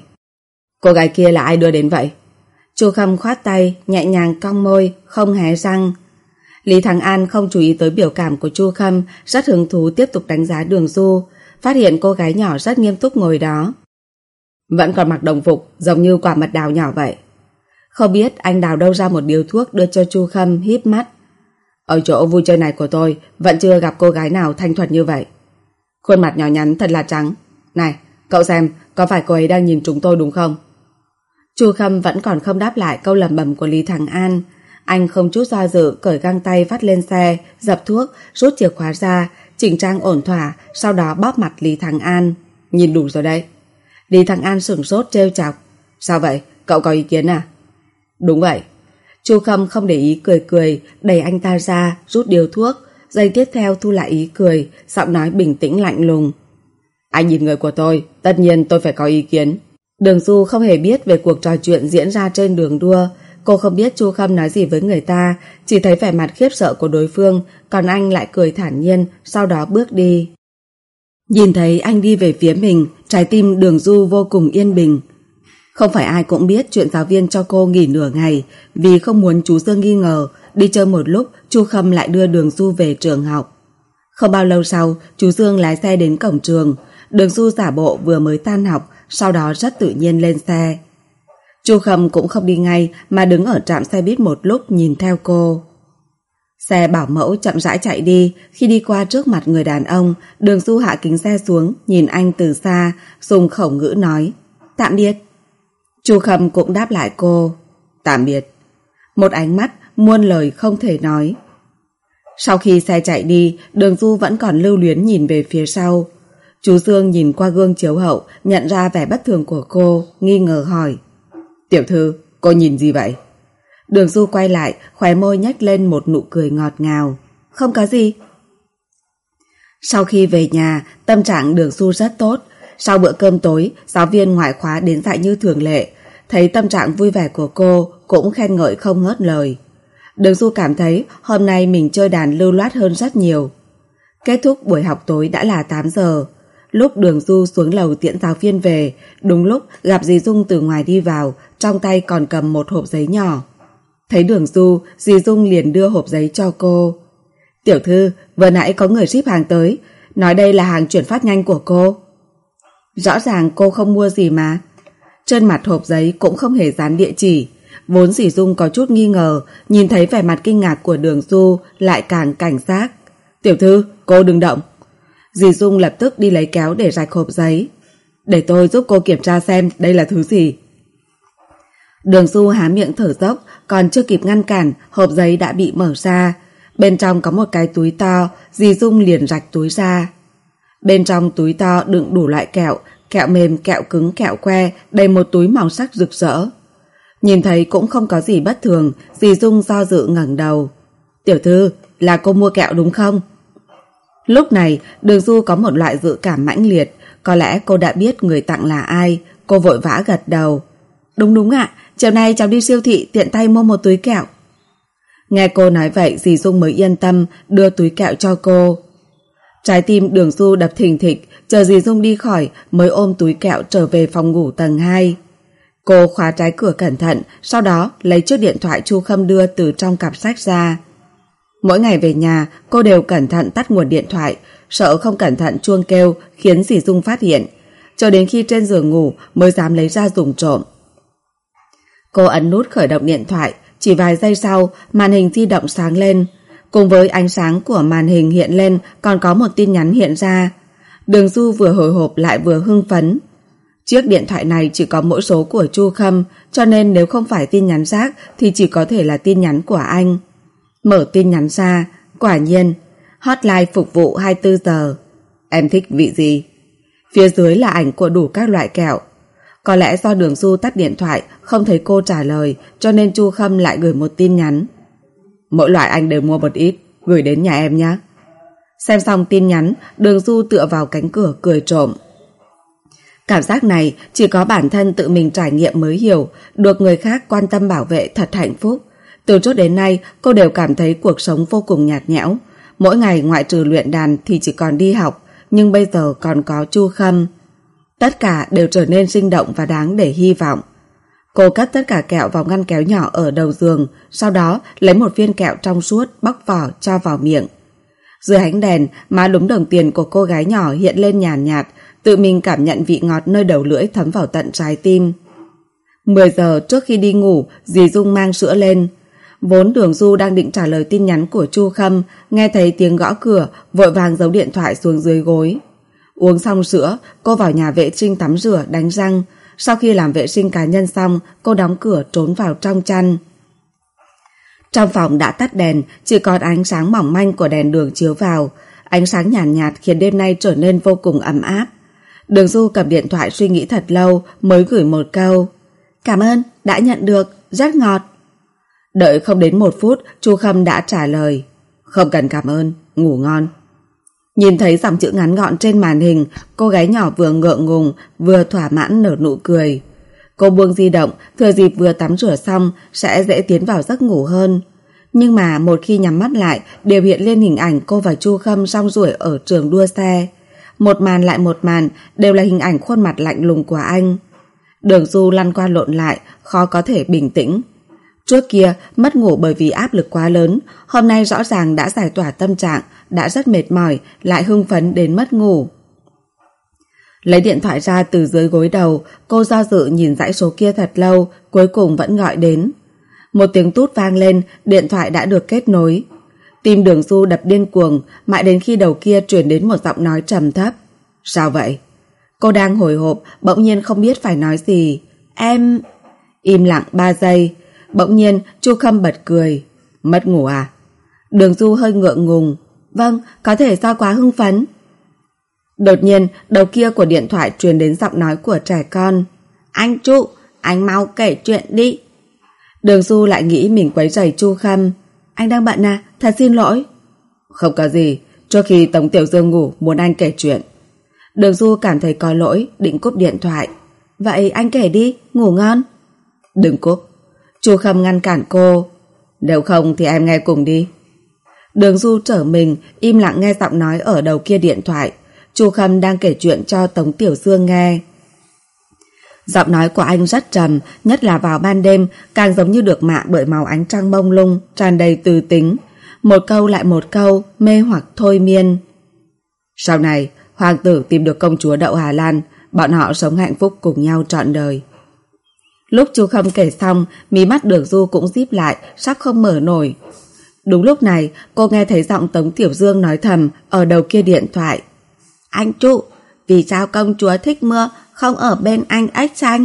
Speaker 1: Cô gái kia là ai đưa đến vậy? Chu Khâm khoát tay, nhẹ nhàng cong môi, không hé răng. Lý Thắng An không chú ý tới biểu cảm của Chu Khâm, rất hứng thú tiếp tục đánh giá Đường Du, phát hiện cô gái nhỏ rất nghiêm túc ngồi đó. Vẫn còn mặc đồng phục, giống như quả mật đào nhỏ vậy. Không biết anh đào đâu ra một điếu thuốc đưa cho Chu Khâm, híp mắt. Ở chỗ vui chơi này của tôi, vẫn chưa gặp cô gái nào thanh thuần như vậy. Khuôn mặt nhỏ nhắn thật là trắng. Này, cậu xem, có phải cô ấy đang nhìn chúng tôi đúng không? Chu Khâm vẫn còn không đáp lại câu lẩm bẩm của Lý Thắng An. Anh không chút do dự cởi găng tay vắt lên xe, dập thuốc, rút chìa khóa ra, chỉnh trang ổn thỏa, sau đó bóp mặt Lý Thắng An. Nhìn đủ rồi đấy. Lý Thắng An sửng sốt trêu chọc. Sao vậy? Cậu có ý kiến à? Đúng vậy. Chu Khâm không để ý cười cười, đẩy anh ta ra, rút điếu thuốc. Giây tiếp theo thu lại ý cười, giọng nói bình tĩnh lạnh lùng. Anh nhìn người của tôi, tất nhiên tôi phải có ý kiến. Đường Du không hề biết về cuộc trò chuyện diễn ra trên đường đua. Cô không biết Chu Khâm nói gì với người ta, chỉ thấy vẻ mặt khiếp sợ của đối phương, còn anh lại cười thản nhiên, sau đó bước đi. Nhìn thấy anh đi về phía mình, trái tim Đường Du vô cùng yên bình. Không phải ai cũng biết chuyện giáo viên cho cô nghỉ nửa ngày, vì không muốn chú Dương nghi ngờ. Đi chơi một lúc, Chu Khâm lại đưa Đường Du về trường học. Không bao lâu sau, chú Dương lái xe đến cổng trường. Đường Du giả bộ vừa mới tan học, sau đó rất tự nhiên lên xe. Chu Khâm cũng không đi ngay mà đứng ở trạm xe buýt một lúc nhìn theo cô. Xe bảo mẫu chậm rãi chạy đi. Khi đi qua trước mặt người đàn ông, Đường Du hạ kính xe xuống, nhìn anh từ xa, dùng khẩu ngữ nói tạm biệt. Chu Khâm cũng đáp lại cô tạm biệt. Một ánh mắt muôn lời không thể nói. Sau khi xe chạy đi, Đường Du vẫn còn lưu luyến nhìn về phía sau. Chú Dương nhìn qua gương chiếu hậu, nhận ra vẻ bất thường của cô, nghi ngờ hỏi. Tiểu thư, cô nhìn gì vậy? Đường Du quay lại, khóe môi nhếch lên một nụ cười ngọt ngào. Không có gì. Sau khi về nhà, tâm trạng Đường Du rất tốt. Sau bữa cơm tối, giáo viên ngoại khóa đến dạy như thường lệ. Thấy tâm trạng vui vẻ của cô, cũng khen ngợi không ngớt lời. Đường Du cảm thấy hôm nay mình chơi đàn lưu loát hơn rất nhiều. Kết thúc buổi học tối đã là tám giờ. Lúc Đường Du xuống lầu tiễn giáo viên về, đúng lúc gặp dì Dung từ ngoài đi vào, trong tay còn cầm một hộp giấy nhỏ. Thấy Đường Du, dì Dung liền đưa hộp giấy cho cô. Tiểu thư, vừa nãy có người ship hàng tới, nói đây là hàng chuyển phát nhanh của cô. Rõ ràng cô không mua gì mà. Trên mặt hộp giấy cũng không hề dán địa chỉ. Vốn dì Dung có chút nghi ngờ, nhìn thấy vẻ mặt kinh ngạc của Đường Du lại càng cảnh giác. Tiểu thư, cô đừng động. Dì Dung lập tức đi lấy kéo để rạch hộp giấy. Để tôi giúp cô kiểm tra xem đây là thứ gì. Đường Du há miệng thở dốc, còn chưa kịp ngăn cản, hộp giấy đã bị mở ra. Bên trong có một cái túi to, dì Dung liền rạch túi ra. Bên trong túi to đựng đủ loại kẹo, kẹo mềm, kẹo cứng, kẹo que, đầy một túi màu sắc rực rỡ. Nhìn thấy cũng không có gì bất thường, dì Dung do dự ngẩng đầu. Tiểu thư, là cô mua kẹo đúng không? Lúc này Đường Du có một loại dự cảm mãnh liệt. Có lẽ cô đã biết người tặng là ai. Cô vội vã gật đầu. Đúng đúng ạ, chiều nay cháu đi siêu thị tiện tay mua một túi kẹo. Nghe cô nói vậy dì Dung mới yên tâm đưa túi kẹo cho cô. Trái tim Đường Du đập thình thịch, chờ dì Dung đi khỏi mới ôm túi kẹo trở về phòng ngủ tầng hai. Cô khóa trái cửa cẩn thận, sau đó lấy chiếc điện thoại Chu Khâm đưa từ trong cặp sách ra. Mỗi ngày về nhà, cô đều cẩn thận tắt nguồn điện thoại, sợ không cẩn thận chuông kêu khiến dì Dung phát hiện. Cho đến khi trên giường ngủ mới dám lấy ra dùng trộm. Cô ấn nút khởi động điện thoại, chỉ vài giây sau màn hình di động sáng lên. Cùng với ánh sáng của màn hình hiện lên còn có một tin nhắn hiện ra. Đường Du vừa hồi hộp lại vừa hưng phấn. Chiếc điện thoại này chỉ có mỗi số của Chu Khâm, cho nên nếu không phải tin nhắn rác thì chỉ có thể là tin nhắn của anh. Mở tin nhắn ra, quả nhiên hotline phục vụ hai mươi bốn giờ. Em thích vị gì? Phía dưới là ảnh của đủ các loại kẹo. Có lẽ do Đường Du tắt điện thoại không thấy cô trả lời, cho nên Chu Khâm lại gửi một tin nhắn. Mỗi loại anh đều mua một ít, gửi đến nhà em nhé. Xem xong tin nhắn, Đường Du tựa vào cánh cửa cười trộm. Cảm giác này chỉ có bản thân tự mình trải nghiệm mới hiểu, được người khác quan tâm bảo vệ thật hạnh phúc. Từ trước đến nay cô đều cảm thấy cuộc sống vô cùng nhạt nhẽo. Mỗi ngày ngoại trừ luyện đàn thì chỉ còn đi học, nhưng bây giờ còn có Chu Khâm. Tất cả đều trở nên sinh động và đáng để hy vọng. Cô cất tất cả kẹo vào ngăn kéo nhỏ ở đầu giường, sau đó lấy một viên kẹo trong suốt bóc vỏ cho vào miệng. Dưới ánh đèn, má lúm đồng tiền của cô gái nhỏ hiện lên nhàn nhạt, nhạt, tự mình cảm nhận vị ngọt nơi đầu lưỡi thấm vào tận trái tim. mười giờ trước khi đi ngủ, dì Dung mang sữa lên. Vốn Đường Du đang định trả lời tin nhắn của Chu Khâm, nghe thấy tiếng gõ cửa, vội vàng giấu điện thoại xuống dưới gối. Uống xong sữa, cô vào nhà vệ sinh tắm rửa, đánh răng. Sau khi làm vệ sinh cá nhân xong, cô đóng cửa trốn vào trong chăn. Trong phòng đã tắt đèn, chỉ còn ánh sáng mỏng manh của đèn đường chiếu vào. Ánh sáng nhàn nhạt, nhạt khiến đêm nay trở nên vô cùng ấm áp. Đường Du cầm điện thoại suy nghĩ thật lâu mới gửi một câu. Cảm ơn, đã nhận được, rất ngọt. Đợi không đến một phút, Chu Khâm đã trả lời. Không cần cảm ơn, ngủ ngon. Nhìn thấy dòng chữ ngắn gọn trên màn hình, cô gái nhỏ vừa ngượng ngùng vừa thỏa mãn nở nụ cười. Cô buông di động, thừa dịp vừa tắm rửa xong sẽ dễ tiến vào giấc ngủ hơn. Nhưng mà một khi nhắm mắt lại đều hiện lên hình ảnh cô và Chu Khâm rong ruổi ở trường đua xe. Một màn lại một màn đều là hình ảnh khuôn mặt lạnh lùng của anh. Đường Du lăn qua lộn lại, khó có thể bình tĩnh. Trước kia mất ngủ bởi vì áp lực quá lớn, hôm nay rõ ràng đã giải tỏa tâm trạng, đã rất mệt mỏi, lại hưng phấn đến mất ngủ. Lấy điện thoại ra từ dưới gối đầu, cô do dự nhìn dãy số kia thật lâu, cuối cùng vẫn gọi đến. Một tiếng tút vang lên, điện thoại đã được kết nối. Tim Đường Du đập điên cuồng, mãi đến khi đầu kia truyền đến một giọng nói trầm thấp. Sao vậy? Cô đang hồi hộp, bỗng nhiên không biết phải nói gì. Em... Im lặng ba giây. Bỗng nhiên Chu Khâm bật cười. Mất ngủ à? Đường Du hơi ngượng ngùng. Vâng, có thể do quá hưng phấn. Đột nhiên đầu kia của điện thoại truyền đến giọng nói của trẻ con. Anh Chu, anh mau kể chuyện đi. Đường Du lại nghĩ mình quấy rầy Chu Khâm. Anh đang bận à? Thật xin lỗi. Không có gì, trước khi Tống Tiểu Dương ngủ muốn anh kể chuyện. Đường Du cảm thấy có lỗi, định cúp điện thoại. Vậy anh kể đi, ngủ ngon. Đừng cúp. Chu Khâm ngăn cản cô. Nếu không thì em nghe cùng đi. Đường Du trở mình, im lặng nghe giọng nói ở đầu kia điện thoại. Chu Khâm đang kể chuyện cho Tống Tiểu Dương nghe. Giọng nói của anh rất trầm, nhất là vào ban đêm, càng giống như được mạ bởi màu ánh trăng mông lung, tràn đầy từ tính. Một câu lại một câu, mê hoặc thôi miên. Sau này, hoàng tử tìm được công chúa Đậu Hà Lan, bọn họ sống hạnh phúc cùng nhau trọn đời. Lúc Chu Khâm kể xong, mí mắt Đường Du cũng díp lại, sắp không mở nổi. Đúng lúc này, cô nghe thấy giọng Tống Tiểu Dương nói thầm ở đầu kia điện thoại. Anh Chu, vì sao công chúa thích mưa, không ở bên anh ếch xanh?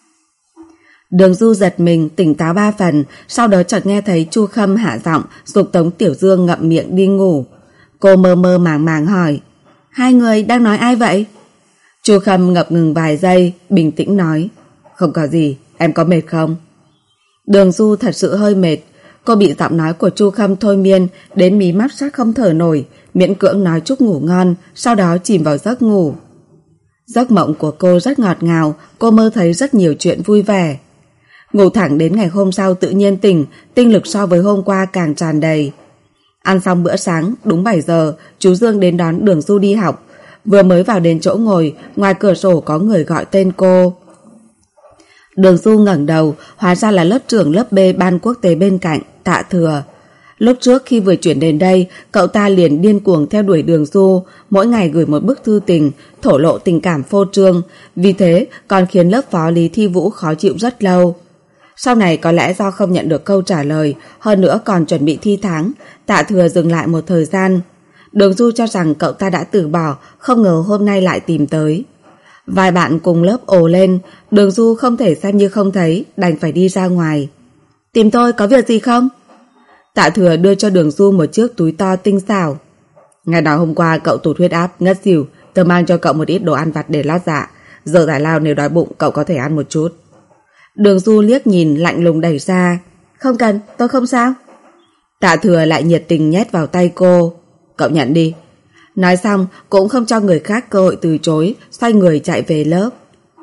Speaker 1: Đường Du giật mình, tỉnh táo ba phần, sau đó chợt nghe thấy Chu Khâm hạ giọng giục Tống Tiểu Dương ngậm miệng đi ngủ. Cô mơ mơ màng màng hỏi, hai người đang nói ai vậy? Chu Khâm ngập ngừng vài giây, bình tĩnh nói, không có gì, em có mệt không? Đường Du thật sự hơi mệt. Cô bị giọng nói của Chu Khâm thôi miên đến mí mắt sát không thở nổi, miễn cưỡng nói chúc ngủ ngon, sau đó chìm vào giấc ngủ. Giấc mộng của cô rất ngọt ngào, cô mơ thấy rất nhiều chuyện vui vẻ. Ngủ thẳng đến ngày hôm sau tự nhiên tỉnh, tinh lực so với hôm qua càng tràn đầy. Ăn xong bữa sáng, đúng bảy giờ, chú Dương đến đón Đường Du đi học. Vừa mới vào đến chỗ ngồi, ngoài cửa sổ có người gọi tên cô. Đường Du ngẩng đầu, hóa ra là lớp trưởng lớp B ban quốc tế bên cạnh, Tạ Thừa. Lúc trước khi vừa chuyển đến đây, cậu ta liền điên cuồng theo đuổi Đường Du, mỗi ngày gửi một bức thư tình, thổ lộ tình cảm phô trương, vì thế còn khiến lớp phó Lý Thi Vũ khó chịu rất lâu. Sau này có lẽ do không nhận được câu trả lời, hơn nữa còn chuẩn bị thi tháng, Tạ Thừa dừng lại một thời gian. Đường Du cho rằng cậu ta đã từ bỏ, không ngờ hôm nay lại tìm tới. Vài bạn cùng lớp ồ lên, Đường Du không thể xem như không thấy, đành phải đi ra ngoài. Tìm tôi có việc gì không? Tạ Thừa đưa cho Đường Du một chiếc túi to tinh xảo. Ngày đó hôm qua cậu tụt huyết áp, ngất xỉu, tôi mang cho cậu một ít đồ ăn vặt để lót dạ. Giờ giải lao nếu đói bụng cậu có thể ăn một chút. Đường Du liếc nhìn lạnh lùng đẩy ra. Không cần, tôi không sao. Tạ Thừa lại nhiệt tình nhét vào tay cô. Cậu nhận đi. Nói xong cũng không cho người khác cơ hội từ chối, xoay người chạy về lớp.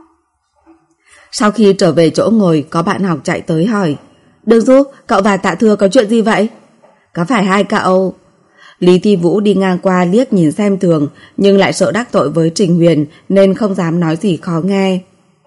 Speaker 1: Sau khi trở về chỗ ngồi, có bạn học chạy tới hỏi. Đường Du, cậu và Tạ Thừa có chuyện gì vậy? Có phải hai cậu? Lý Thi Vũ đi ngang qua liếc nhìn xem thường, nhưng lại sợ đắc tội với Trình Huyền nên không dám nói gì khó nghe.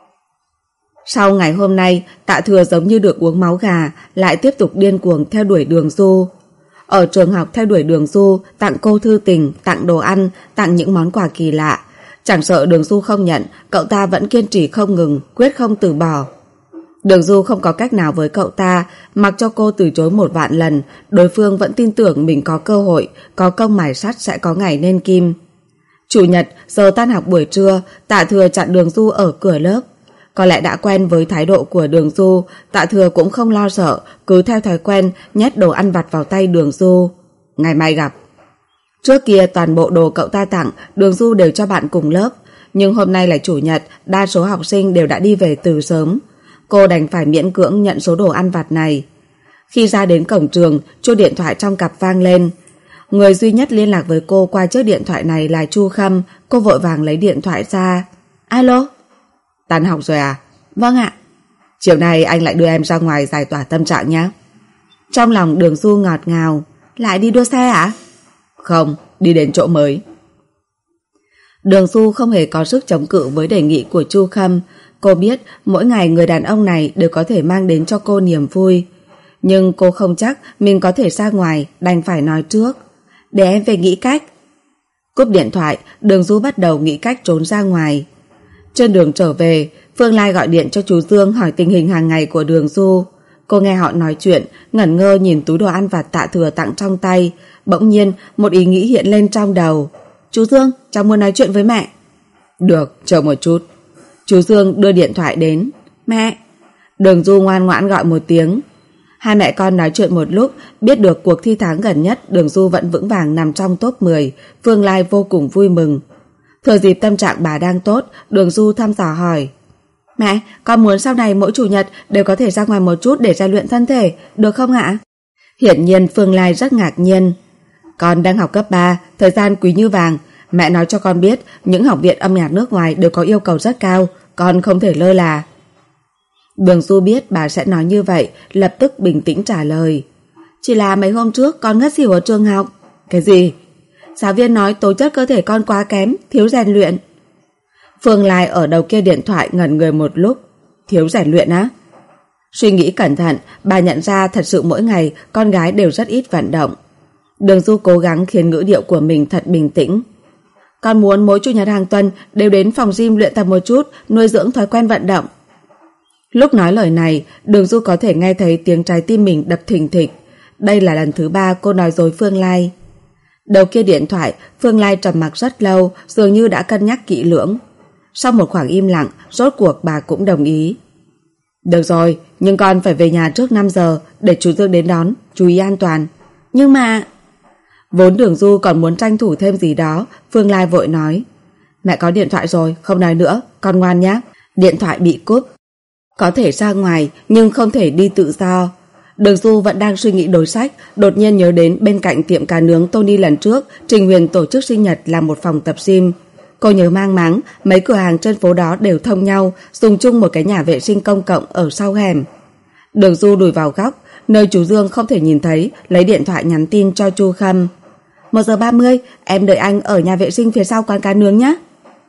Speaker 1: Sau ngày hôm nay, Tạ Thừa giống như được uống máu gà, lại tiếp tục điên cuồng theo đuổi Đường Du. Ở trường học theo đuổi Đường Du, tặng cô thư tình, tặng đồ ăn, tặng những món quà kỳ lạ. Chẳng sợ Đường Du không nhận, cậu ta vẫn kiên trì không ngừng, quyết không từ bỏ. Đường Du không có cách nào với cậu ta, mặc cho cô từ chối một vạn lần, đối phương vẫn tin tưởng mình có cơ hội, có công mài sắt sẽ có ngày nên kim. Chủ nhật, giờ tan học buổi trưa, Tạ Thừa chặn Đường Du ở cửa lớp. Có lẽ đã quen với thái độ của Đường Du, Tạ Thừa cũng không lo sợ, cứ theo thói quen nhét đồ ăn vặt vào tay Đường Du. Ngày mai gặp. Trước kia toàn bộ đồ cậu ta tặng, Đường Du đều cho bạn cùng lớp, nhưng hôm nay là chủ nhật, đa số học sinh đều đã đi về từ sớm. Cô đành phải miễn cưỡng nhận số đồ ăn vặt này. Khi ra đến cổng trường, chuông điện thoại trong cặp vang lên. Người duy nhất liên lạc với cô qua chiếc điện thoại này là Chu Khâm. Cô vội vàng lấy điện thoại ra. Alo? Tan học rồi à? Vâng ạ. Chiều nay anh lại đưa em ra ngoài giải tỏa tâm trạng nhé. Trong lòng Đường Du ngọt ngào. Lại đi đua xe à? Không, đi đến chỗ mới. Đường Du không hề có sức chống cự với đề nghị của Chu Khâm. Cô biết mỗi ngày người đàn ông này đều có thể mang đến cho cô niềm vui. Nhưng cô không chắc mình có thể ra ngoài, đành phải nói trước. Để em về nghĩ cách. Cúp điện thoại, Đường Du bắt đầu nghĩ cách trốn ra ngoài. Trên đường trở về, Phương Lai gọi điện cho chú Dương hỏi tình hình hàng ngày của Đường Du. Cô nghe họ nói chuyện, ngẩn ngơ nhìn túi đồ ăn vặt Tạ Thừa tặng trong tay. Bỗng nhiên một ý nghĩ hiện lên trong đầu. Chú Dương, cháu muốn nói chuyện với mẹ. Được, chờ một chút. Chú Dương đưa điện thoại đến. Mẹ. Đường Du ngoan ngoãn gọi một tiếng. Hai mẹ con nói chuyện một lúc, biết được cuộc thi tháng gần nhất Đường Du vẫn vững vàng nằm trong top mười. Phương Lai vô cùng vui mừng. Thừa dịp tâm trạng bà đang tốt, Đường Du thăm dò hỏi. Mẹ, con muốn sau này mỗi chủ nhật đều có thể ra ngoài một chút để rèn luyện thân thể, được không ạ? Hiển nhiên Phương Lai rất ngạc nhiên. Con đang học cấp ba, thời gian quý như vàng. Mẹ nói cho con biết những học viện âm nhạc nước ngoài đều có yêu cầu rất cao, con không thể lơ là. Đường Du biết bà sẽ nói như vậy, lập tức bình tĩnh trả lời. Chỉ là mấy hôm trước con ngất xỉu ở trường học. Cái gì? Giáo viên nói tố chất cơ thể con quá kém, thiếu rèn luyện. Phương Lai ở đầu kia điện thoại ngẩn người một lúc. Thiếu rèn luyện á? Suy nghĩ cẩn thận, bà nhận ra thật sự mỗi ngày con gái đều rất ít vận động. Đường Du cố gắng khiến ngữ điệu của mình thật bình tĩnh. Con muốn mỗi chủ nhật hàng tuần đều đến phòng gym luyện tập một chút, nuôi dưỡng thói quen vận động. Lúc nói lời này, Đường Du có thể nghe thấy tiếng trái tim mình đập thình thịch. Đây là lần thứ ba cô nói dối Phương Lai. Đầu kia điện thoại, Phương Lai trầm mặc rất lâu, dường như đã cân nhắc kỹ lưỡng. Sau một khoảng im lặng, rốt cuộc bà cũng đồng ý. Được rồi, nhưng con phải về nhà trước năm giờ để chú Dương đến đón, chú ý an toàn. Nhưng mà... Vốn Đường Du còn muốn tranh thủ thêm gì đó, Phương Lai vội nói. Mẹ có điện thoại rồi, không nói nữa, con ngoan nhé. Điện thoại bị cúp. Có thể ra ngoài nhưng không thể đi tự do. Đường Du vẫn đang suy nghĩ đối sách, đột nhiên nhớ đến bên cạnh tiệm cá nướng Tony lần trước Trình Huyền tổ chức sinh nhật là một phòng tập gym. Cô nhớ mang máng mấy cửa hàng trên phố đó đều thông nhau, dùng chung một cái nhà vệ sinh công cộng ở sau hẻm. Đường Du đùi vào góc, nơi chú Dương không thể nhìn thấy, lấy điện thoại nhắn tin cho Chu Khâm. Một giờ ba mươi, em đợi anh ở nhà vệ sinh phía sau quán cá nướng nhé.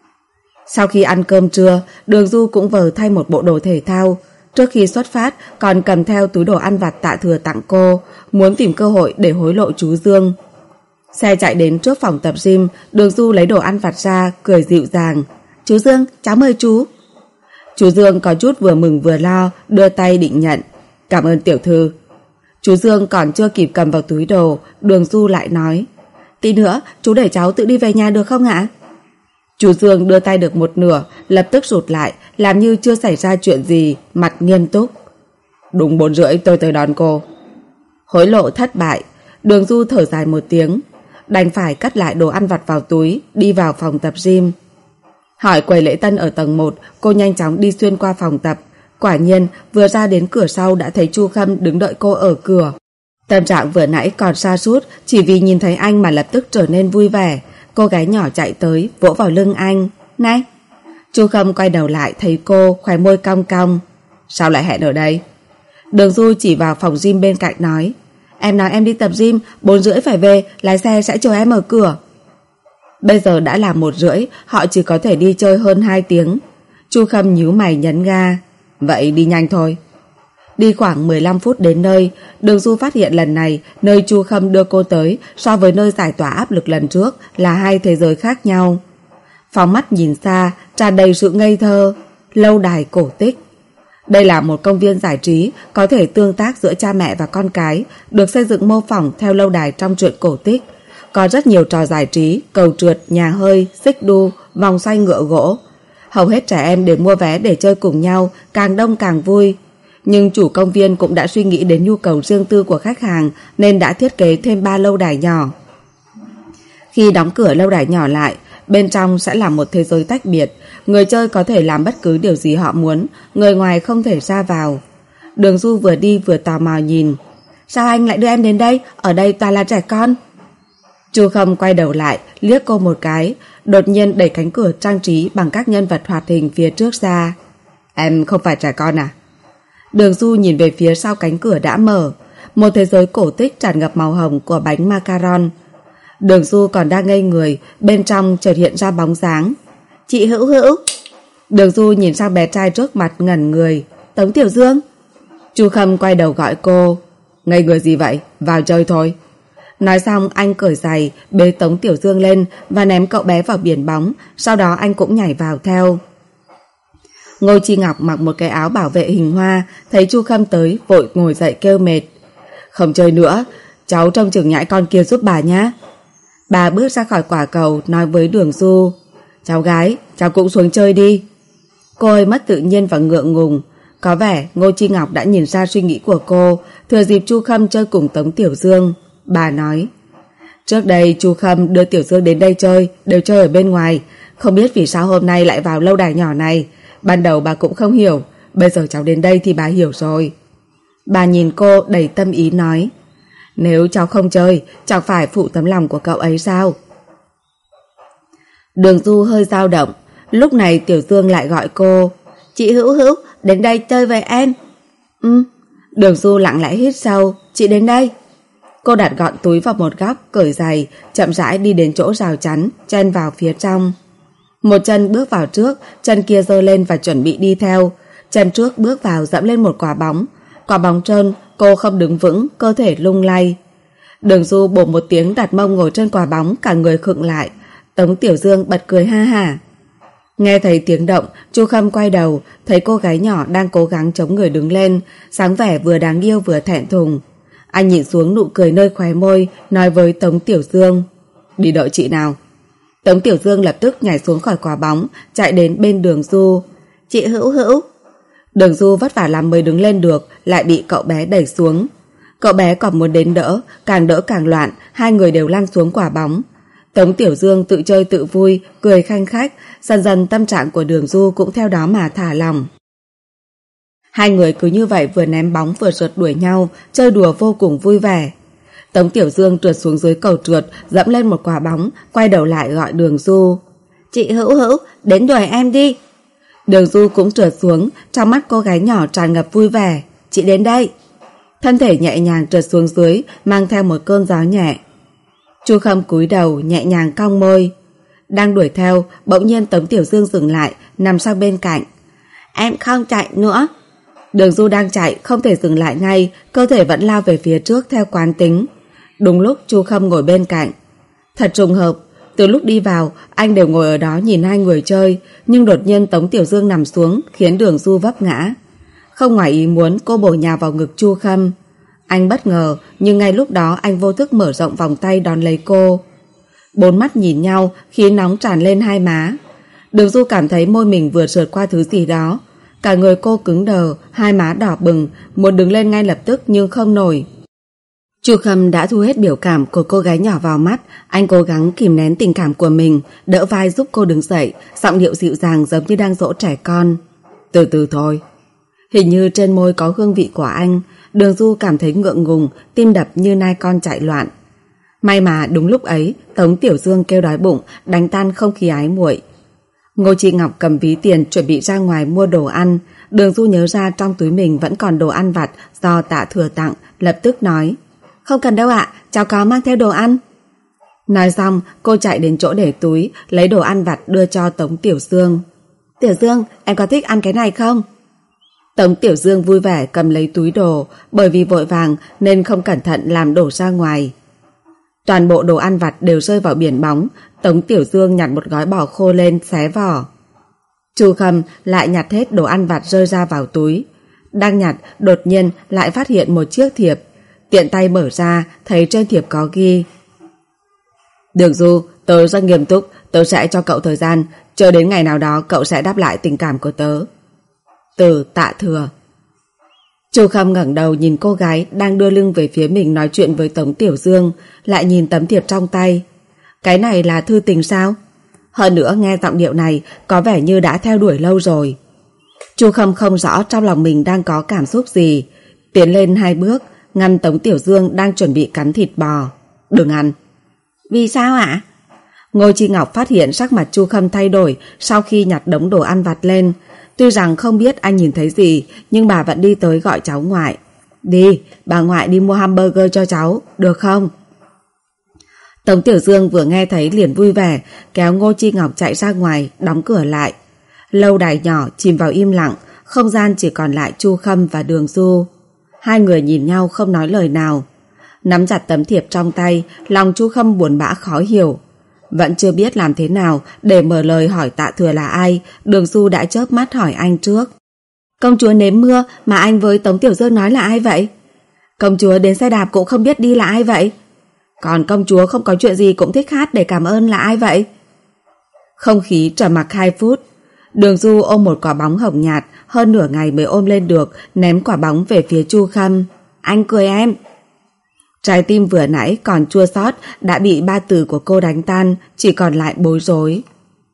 Speaker 1: Sau khi ăn cơm trưa, Đường Du cũng vờ thay một bộ đồ thể thao. Trước khi xuất phát còn cầm theo túi đồ ăn vặt Tạ Thừa tặng cô, muốn tìm cơ hội để hối lộ chú Dương. Xe chạy đến trước phòng tập gym, Đường Du lấy đồ ăn vặt ra, cười dịu dàng. Chú Dương, cháu mời chú. Chú Dương có chút vừa mừng vừa lo, đưa tay định nhận. Cảm ơn tiểu thư. Chú Dương còn chưa kịp cầm vào túi đồ, Đường Du lại nói. Tí nữa, chú để cháu tự đi về nhà được không ạ? Chú Dương đưa tay được một nửa, lập tức rụt lại, làm như chưa xảy ra chuyện gì, mặt nghiêm túc. Đúng bốn rưỡi tôi tới đón cô. Hối lộ thất bại, Đường Du thở dài một tiếng, đành phải cất lại đồ ăn vặt vào túi, đi vào phòng tập gym. Hỏi quầy lễ tân ở tầng một, cô nhanh chóng đi xuyên qua phòng tập. Quả nhiên, vừa ra đến cửa sau đã thấy Chu Khâm đứng đợi cô ở cửa. Tâm trạng vừa nãy còn sa sút, chỉ vì nhìn thấy anh mà lập tức trở nên vui vẻ. Cô gái nhỏ chạy tới, vỗ vào lưng anh. Này! Chu Khâm quay đầu lại thấy cô, khóe môi cong cong. Sao lại hẹn ở đây? Đường Du chỉ vào phòng gym bên cạnh nói. Em nói em đi tập gym, bốn rưỡi phải về, lái xe sẽ chờ em ở cửa. Bây giờ đã là một rưỡi, họ chỉ có thể đi chơi hơn hai tiếng. Chu Khâm nhíu mày nhấn ga. Vậy đi nhanh thôi. Đi khoảng mười lăm phút đến nơi, Đường Du phát hiện lần này nơi Chu Khâm đưa cô tới so với nơi giải tỏa áp lực lần trước là hai thế giới khác nhau. Phóng mắt nhìn xa, tràn đầy sự ngây thơ. Lâu đài cổ tích. Đây là một công viên giải trí có thể tương tác giữa cha mẹ và con cái, được xây dựng mô phỏng theo lâu đài trong truyện cổ tích. Có rất nhiều trò giải trí, cầu trượt, nhà hơi, xích đu, vòng xoay ngựa gỗ. Hầu hết trẻ em đều mua vé để chơi cùng nhau, càng đông càng vui. Nhưng chủ công viên cũng đã suy nghĩ đến nhu cầu riêng tư của khách hàng nên đã thiết kế thêm ba lâu đài nhỏ. Khi đóng cửa lâu đài nhỏ lại, bên trong sẽ là một thế giới tách biệt. Người chơi có thể làm bất cứ điều gì họ muốn, người ngoài không thể ra vào. Đường Du vừa đi vừa tò mò nhìn. Sao anh lại đưa em đến đây? Ở đây toàn là trẻ con. Chu Khâm quay đầu lại, liếc cô một cái, đột nhiên đẩy cánh cửa trang trí bằng các nhân vật hoạt hình phía trước ra. Em không phải trẻ con à? Đường Du nhìn về phía sau cánh cửa đã mở, một thế giới cổ tích tràn ngập màu hồng của bánh macaron. Đường Du còn đang ngây người, bên trong chợt hiện ra bóng dáng. Chị Hữu Hữu. Đường Du nhìn sang bé trai trước mặt ngẩn người. Tống Tiểu Dương. Chu Khâm quay đầu gọi cô. Ngây người gì vậy? Vào chơi thôi. Nói xong anh cởi giày, bế Tống Tiểu Dương lên và ném cậu bé vào biển bóng, sau đó anh cũng nhảy vào theo. Ngô Chi Ngọc mặc một cái áo bảo vệ hình hoa, thấy Chu Khâm tới, vội ngồi dậy kêu mệt. Không chơi nữa, cháu trông chừng nhãi con kia giúp bà nhá. Bà bước ra khỏi quả cầu, nói với Đường Du. Cháu gái, cháu cũng xuống chơi đi. Cô ấy mất tự nhiên và ngượng ngùng. Có vẻ Ngô Chi Ngọc đã nhìn ra suy nghĩ của cô, thừa dịp Chu Khâm chơi cùng Tống Tiểu Dương. Bà nói, trước đây Chu Khâm đưa Tiểu Dương đến đây chơi, đều chơi ở bên ngoài, không biết vì sao hôm nay lại vào lâu đài nhỏ này. Ban đầu bà cũng không hiểu, bây giờ cháu đến đây thì bà hiểu rồi. Bà nhìn cô đầy tâm ý nói, nếu cháu không chơi, chẳng phải phụ tấm lòng của cậu ấy sao? Đường Du hơi dao động. Lúc này Tiểu Dương lại gọi cô. Chị Hữu Hữu, đến đây chơi với em. Ừ. Đường Du lặng lẽ hít sâu. Chị đến đây. Cô đặt gọn túi vào một góc, cởi giày, chậm rãi đi đến chỗ rào chắn, chen vào phía trong. Một chân bước vào trước, chân kia giơ lên và chuẩn bị đi theo. Chân trước bước vào dẫm lên một quả bóng. Quả bóng trơn, cô không đứng vững, cơ thể lung lay. Đường Du bổ một tiếng đặt mông ngồi trên quả bóng, cả người khựng lại. Tống Tiểu Dương bật cười ha hả. Nghe thấy tiếng động, Chu Khâm quay đầu, thấy cô gái nhỏ đang cố gắng chống người đứng lên, sáng vẻ vừa đáng yêu vừa thẹn thùng. Anh nhìn xuống nụ cười nơi khóe môi, nói với Tống Tiểu Dương. Đi đợi chị nào. Tống Tiểu Dương lập tức nhảy xuống khỏi quả bóng, chạy đến bên Đường Du. Chị Hữu Hữu. Đường Du vất vả lắm mới đứng lên được, lại bị cậu bé đẩy xuống. Cậu bé còn muốn đến đỡ, càng đỡ càng loạn, hai người đều lăn xuống quả bóng. Tống Tiểu Dương tự chơi tự vui, cười khanh khách, dần dần tâm trạng của Đường Du cũng theo đó mà thả lỏng. Hai người cứ như vậy vừa ném bóng vừa rượt đuổi nhau, chơi đùa vô cùng vui vẻ. Tống Tiểu Dương trượt xuống dưới cầu trượt, dẫm lên một quả bóng, quay đầu lại gọi Đường Du. Chị Hữu Hữu, đến đuổi em đi. Đường Du cũng trượt xuống, trong mắt cô gái nhỏ tràn ngập vui vẻ. Chị đến đây. Thân thể nhẹ nhàng trượt xuống dưới, mang theo một cơn gió nhẹ. Chu Khâm cúi đầu, nhẹ nhàng cong môi. Đang đuổi theo, bỗng nhiên Tống Tiểu Dương dừng lại, nằm sang bên cạnh. Em không chạy nữa. Đường Du đang chạy, không thể dừng lại ngay, cơ thể vẫn lao về phía trước theo quán tính. Đúng lúc Chu Khâm ngồi bên cạnh. Thật trùng hợp, từ lúc đi vào, anh đều ngồi ở đó nhìn hai người chơi, nhưng đột nhiên Tống Tiểu Dương nằm xuống, khiến Đường Du vấp ngã. Không ngoài ý muốn, cô bổ nhào vào ngực Chu Khâm. Anh bất ngờ, nhưng ngay lúc đó anh vô thức mở rộng vòng tay đón lấy cô. Bốn mắt nhìn nhau, khí nóng tràn lên hai má. Đường Du cảm thấy môi mình vừa sượt qua thứ gì đó. Cả người cô cứng đờ, hai má đỏ bừng, muốn đứng lên ngay lập tức nhưng không nổi. Chu Khâm đã thu hết biểu cảm của cô gái nhỏ vào mắt. Anh cố gắng kìm nén tình cảm của mình, đỡ vai giúp cô đứng dậy, giọng điệu dịu dàng giống như đang dỗ trẻ con. Từ từ thôi. Hình như trên môi có hương vị của anh. Đường Du cảm thấy ngượng ngùng, tim đập như nai con chạy loạn. May mà đúng lúc ấy, Tống Tiểu Dương kêu đói bụng, đánh tan không khí ái muội. Ngô Chi Ngọc cầm ví tiền chuẩn bị ra ngoài mua đồ ăn. Đường Du nhớ ra trong túi mình vẫn còn đồ ăn vặt do Tạ Thừa tặng, lập tức nói. Không cần đâu ạ, cháu có mang theo đồ ăn. Nói xong, cô chạy đến chỗ để túi, lấy đồ ăn vặt đưa cho Tống Tiểu Dương. Tiểu Dương, em có thích ăn cái này không? Tống Tiểu Dương vui vẻ cầm lấy túi đồ, bởi vì vội vàng nên không cẩn thận làm đổ ra ngoài. Toàn bộ đồ ăn vặt đều rơi vào biển bóng. Tống Tiểu Dương nhặt một gói bò khô lên xé vỏ. Chu Khâm lại nhặt hết đồ ăn vặt rơi ra vào túi. Đang nhặt, đột nhiên lại phát hiện một chiếc thiệp. Tiện tay mở ra, thấy trên thiệp có ghi. Đường Du, tớ rất nghiêm túc, tớ sẽ cho cậu thời gian, chờ đến ngày nào đó cậu sẽ đáp lại tình cảm của tớ. Từ Tạ Thừa. Chu Khâm ngẩng đầu nhìn cô gái đang đưa lưng về phía mình nói chuyện với Tống Tiểu Dương, lại nhìn tấm thiệp trong tay. Cái này là thư tình sao? Hơn nữa nghe giọng điệu này có vẻ như đã theo đuổi lâu rồi. Chu Khâm không rõ trong lòng mình đang có cảm xúc gì, tiến lên hai bước, ngăn Tống Tiểu Dương đang chuẩn bị cắn thịt bò. Đừng ăn. Vì sao ạ? Ngô Chi Ngọc phát hiện sắc mặt Chu Khâm thay đổi sau khi nhặt đống đồ ăn vặt lên. Tuy rằng không biết anh nhìn thấy gì, nhưng bà vẫn đi tới gọi cháu ngoại. Đi, bà ngoại đi mua hamburger cho cháu, được không? Tống Tiểu Dương vừa nghe thấy liền vui vẻ, kéo Ngô Chi Ngọc chạy ra ngoài, đóng cửa lại. Lâu đài nhỏ chìm vào im lặng, không gian chỉ còn lại Chu Khâm và Đường Du. Hai người nhìn nhau không nói lời nào. Nắm chặt tấm thiệp trong tay, lòng Chu Khâm buồn bã khó hiểu. Vẫn chưa biết làm thế nào để mở lời hỏi Tạ Thừa là ai, Đường Du đã chớp mắt hỏi anh trước. Công chúa nếm mưa mà anh với Tống Tiểu Dương nói là ai vậy? Công chúa đến xe đạp cũng không biết đi là ai vậy? Còn công chúa không có chuyện gì cũng thích hát để cảm ơn là ai vậy? Không khí trầm mặc hai phút. Đường Du ôm một quả bóng hồng nhạt, hơn nửa ngày mới ôm lên được, ném quả bóng về phía Chu Khâm. Anh cười em. Trái tim vừa nãy còn chua xót đã bị ba từ của cô đánh tan, chỉ còn lại bối rối.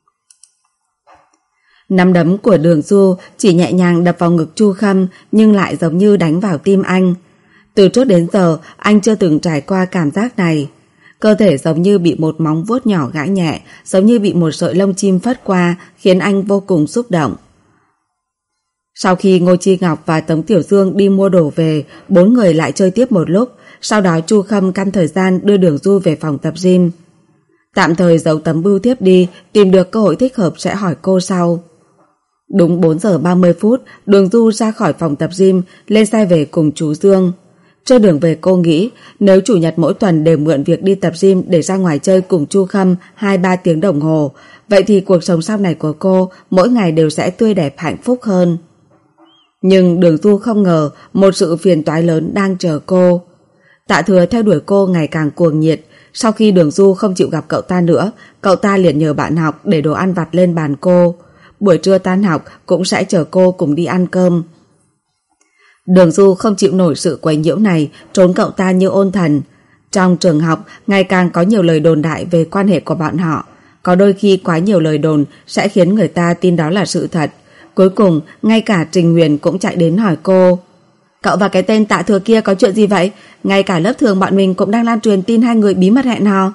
Speaker 1: Nắm đấm của Đường Du chỉ nhẹ nhàng đập vào ngực Chu Khâm, nhưng lại giống như đánh vào tim anh. Từ trước đến giờ anh chưa từng trải qua cảm giác này. Cơ thể giống như bị một móng vuốt nhỏ gãi nhẹ, giống như bị một sợi lông chim phất qua, khiến anh vô cùng xúc động. Sau khi Ngô Chi Ngọc và Tống Tiểu Dương đi mua đồ về, bốn người lại chơi tiếp một lúc. Sau đó Chu Khâm căn thời gian đưa Đường Du về phòng tập gym. Tạm thời giấu tấm bưu thiếp đi, tìm được cơ hội thích hợp sẽ hỏi cô sau. Đúng bốn giờ ba mươi phút, Đường Du ra khỏi phòng tập gym, lên xe về cùng chú Dương. Trên đường về cô nghĩ, nếu chủ nhật mỗi tuần đều mượn việc đi tập gym để ra ngoài chơi cùng Chu Khâm hai ba tiếng đồng hồ, vậy thì cuộc sống sau này của cô mỗi ngày đều sẽ tươi đẹp hạnh phúc hơn. Nhưng Đường Du không ngờ một sự phiền toái lớn đang chờ cô. Tạ Thừa theo đuổi cô ngày càng cuồng nhiệt. Sau khi Đường Du không chịu gặp cậu ta nữa, cậu ta liền nhờ bạn học để đồ ăn vặt lên bàn cô. Buổi trưa tan học cũng sẽ chở cô cùng đi ăn cơm. Đường Du không chịu nổi sự quấy nhiễu này, trốn cậu ta như ôn thần. Trong trường học ngày càng có nhiều lời đồn đại về quan hệ của bọn họ. Có đôi khi quá nhiều lời đồn sẽ khiến người ta tin đó là sự thật. Cuối cùng, ngay cả Trình Huyền cũng chạy đến hỏi cô. Cậu và cái tên Tạ Thừa kia có chuyện gì vậy? Ngay cả lớp thường bọn mình cũng đang lan truyền tin hai người bí mật hẹn hò.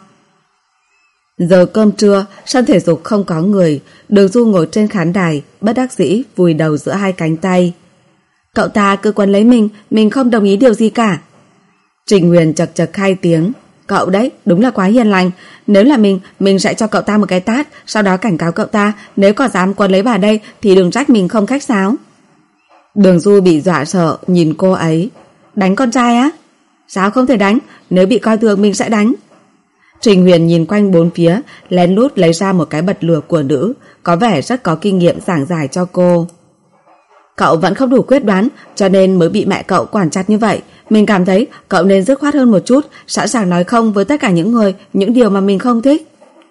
Speaker 1: Giờ cơm trưa, sân thể dục không có người, Đường Du ngồi trên khán đài, bất đắc dĩ vùi đầu giữa hai cánh tay. Cậu ta cứ quấn lấy mình, mình không đồng ý điều gì cả. Trình Huyền chật chật hai tiếng. Cậu đấy, đúng là quá hiền lành. Nếu là mình, mình sẽ cho cậu ta một cái tát, sau đó cảnh cáo cậu ta, nếu có dám quấn lấy bà đây thì đừng trách mình không khách sáo. Đường Du bị dọa sợ, nhìn cô ấy. Đánh con trai á? Sao không thể đánh, nếu bị coi thường mình sẽ đánh. Trình Huyền nhìn quanh bốn phía, lén lút lấy ra một cái bật lửa của nữ, có vẻ rất có kinh nghiệm giảng giải cho cô. Cậu vẫn không đủ quyết đoán, cho nên mới bị mẹ cậu quản chặt như vậy. Mình cảm thấy cậu nên dứt khoát hơn một chút, sẵn sàng nói không với tất cả những người, những điều mà mình không thích.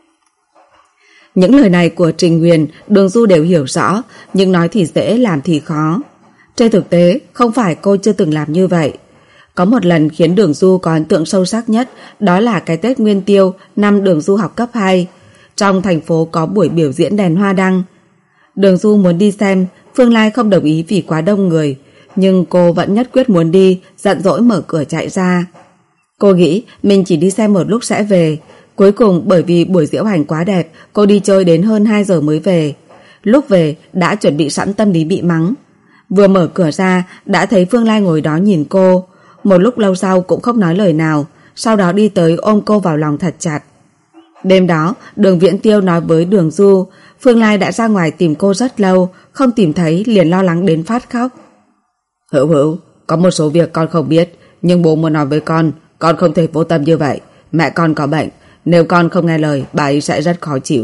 Speaker 1: Những lời này của Trình Huyền, Đường Du đều hiểu rõ, nhưng nói thì dễ, làm thì khó. Trên thực tế, không phải cô chưa từng làm như vậy. Có một lần khiến Đường Du có ấn tượng sâu sắc nhất, đó là cái Tết Nguyên Tiêu năm Đường Du học cấp hai. Trong thành phố có buổi biểu diễn đèn hoa đăng. Đường Du muốn đi xem, Phương Lai không đồng ý vì quá đông người, nhưng cô vẫn nhất quyết muốn đi, giận dỗi mở cửa chạy ra. Cô nghĩ mình chỉ đi xem một lúc sẽ về. Cuối cùng bởi vì buổi diễu hành quá đẹp, cô đi chơi đến hơn hai giờ mới về. Lúc về đã chuẩn bị sẵn tâm lý bị mắng. Vừa mở cửa ra đã thấy Phương Lai ngồi đó nhìn cô. Một lúc lâu sau cũng không nói lời nào, sau đó đi tới ôm cô vào lòng thật chặt. Đêm đó Đường Viễn Tiêu nói với Đường Du, Phương Lai đã ra ngoài tìm cô rất lâu, không tìm thấy liền lo lắng đến phát khóc. Hữu Hữu, có một số việc con không biết, nhưng bố muốn nói với con, con không thể vô tâm như vậy. Mẹ con có bệnh, nếu con không nghe lời, bà ấy sẽ rất khó chịu.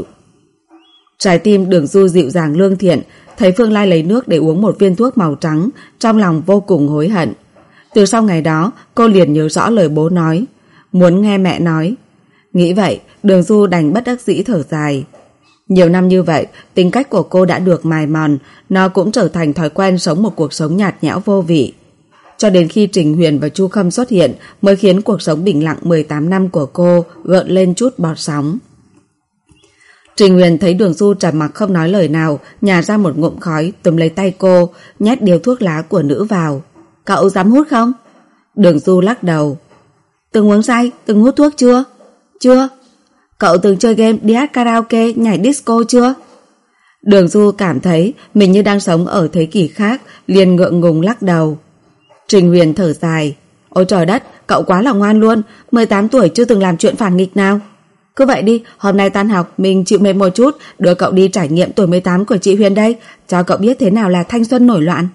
Speaker 1: Trái tim Đường Du dịu dàng lương thiện, thấy Phương Lai lấy nước để uống một viên thuốc màu trắng, trong lòng vô cùng hối hận. Từ sau ngày đó, cô liền nhớ rõ lời bố nói, muốn nghe mẹ nói. Nghĩ vậy, Đường Du đành bất đắc dĩ thở dài. Nhiều năm như vậy, tính cách của cô đã được mài mòn, nó cũng trở thành thói quen sống một cuộc sống nhạt nhẽo vô vị. Cho đến khi Trình Huyền và Chu Khâm xuất hiện mới khiến cuộc sống bình lặng mười tám năm của cô gợn lên chút bọt sóng. Trình Huyền thấy Đường Du trầm mặc không nói lời nào, nhả ra một ngụm khói, túm lấy tay cô, nhét điếu thuốc lá của nữ vào. Cậu dám hút không? Đường Du lắc đầu. Từng uống say, từng hút thuốc chưa? Chưa. Cậu từng chơi game, đi hát karaoke, nhảy disco chưa? Đường Du cảm thấy mình như đang sống ở thế kỷ khác, liền ngượng ngùng lắc đầu. Trình Huyền thở dài. Ôi trời đất, cậu quá là ngoan luôn, mười tám tuổi chưa từng làm chuyện phản nghịch nào. Cứ vậy đi, hôm nay tan học mình chịu mệt một chút, đưa cậu đi trải nghiệm tuổi mười tám của chị Huyền đây, cho cậu biết thế nào là thanh xuân nổi loạn.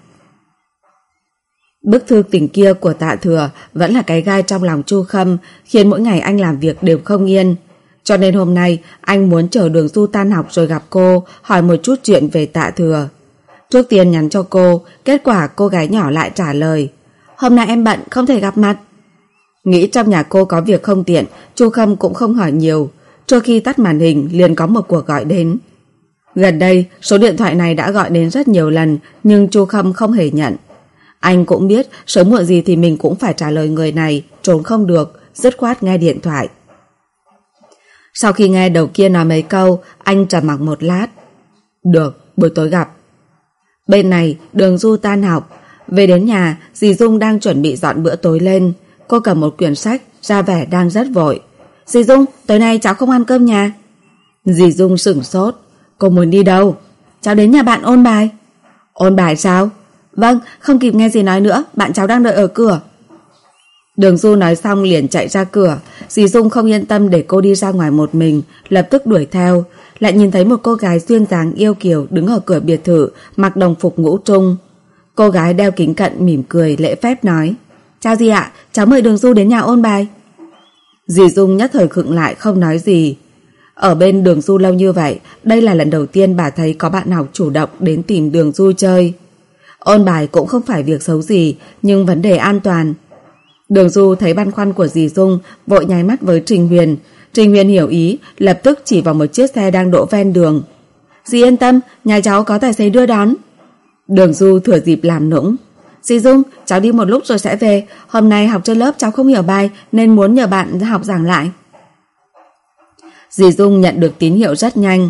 Speaker 1: Bức thư tình kia của Tạ Thừa vẫn là cái gai trong lòng Chu Khâm, khiến mỗi ngày anh làm việc đều không yên. Cho nên hôm nay anh muốn chờ Đường Du tan học rồi gặp cô, hỏi một chút chuyện về Tạ Thừa. Trước tiên nhắn cho cô, kết quả cô gái nhỏ lại trả lời, hôm nay em bận không thể gặp mặt. Nghĩ trong nhà cô có việc không tiện, Chu Khâm cũng không hỏi nhiều. Trước khi tắt màn hình liền có một cuộc gọi đến. Gần đây số điện thoại này đã gọi đến rất nhiều lần, nhưng Chu Khâm không hề nhận. Anh cũng biết sớm muộn gì thì mình cũng phải trả lời người này, trốn không được, dứt khoát nghe điện thoại. Sau khi nghe đầu kia nói mấy câu, anh trầm mặc một lát. Được, buổi tối gặp. Bên này Đường Du tan học, về đến nhà, dì Dung đang chuẩn bị dọn bữa tối lên. Cô cầm một quyển sách, ra vẻ đang rất vội. Dì Dung, tối nay cháu không ăn cơm nhà. Dì Dung sửng sốt. Cô muốn đi đâu? Cháu đến nhà bạn ôn bài. Ôn bài sao? Vâng, không kịp nghe gì nói nữa, bạn cháu đang đợi ở cửa. Đường Du nói xong liền chạy ra cửa. Dì Dung không yên tâm để cô đi ra ngoài một mình, lập tức đuổi theo. Lại nhìn thấy một cô gái duyên dáng yêu kiều đứng ở cửa biệt thự, mặc đồng phục ngũ trung. Cô gái đeo kính cận mỉm cười lễ phép nói, chào dì ạ, cháu mời Đường Du đến nhà ôn bài. Dì Dung nhất thời khựng lại không nói gì. Ở bên Đường Du lâu như vậy, đây là lần đầu tiên bà thấy có bạn học chủ động đến tìm Đường Du chơi. Ôn bài cũng không phải việc xấu gì, nhưng vấn đề an toàn. Đường Du thấy băn khoăn của dì Dung, vội nháy mắt với Trình Huyền. Trình Huyền hiểu ý, lập tức chỉ vào một chiếc xe đang đỗ ven đường. Dì yên tâm, nhà cháu có tài xế đưa đón. Đường Du thừa dịp làm nũng. Dì Dung, cháu đi một lúc rồi sẽ về. Hôm nay học trên lớp cháu không hiểu bài, nên muốn nhờ bạn học giảng lại. Dì Dung nhận được tín hiệu rất nhanh.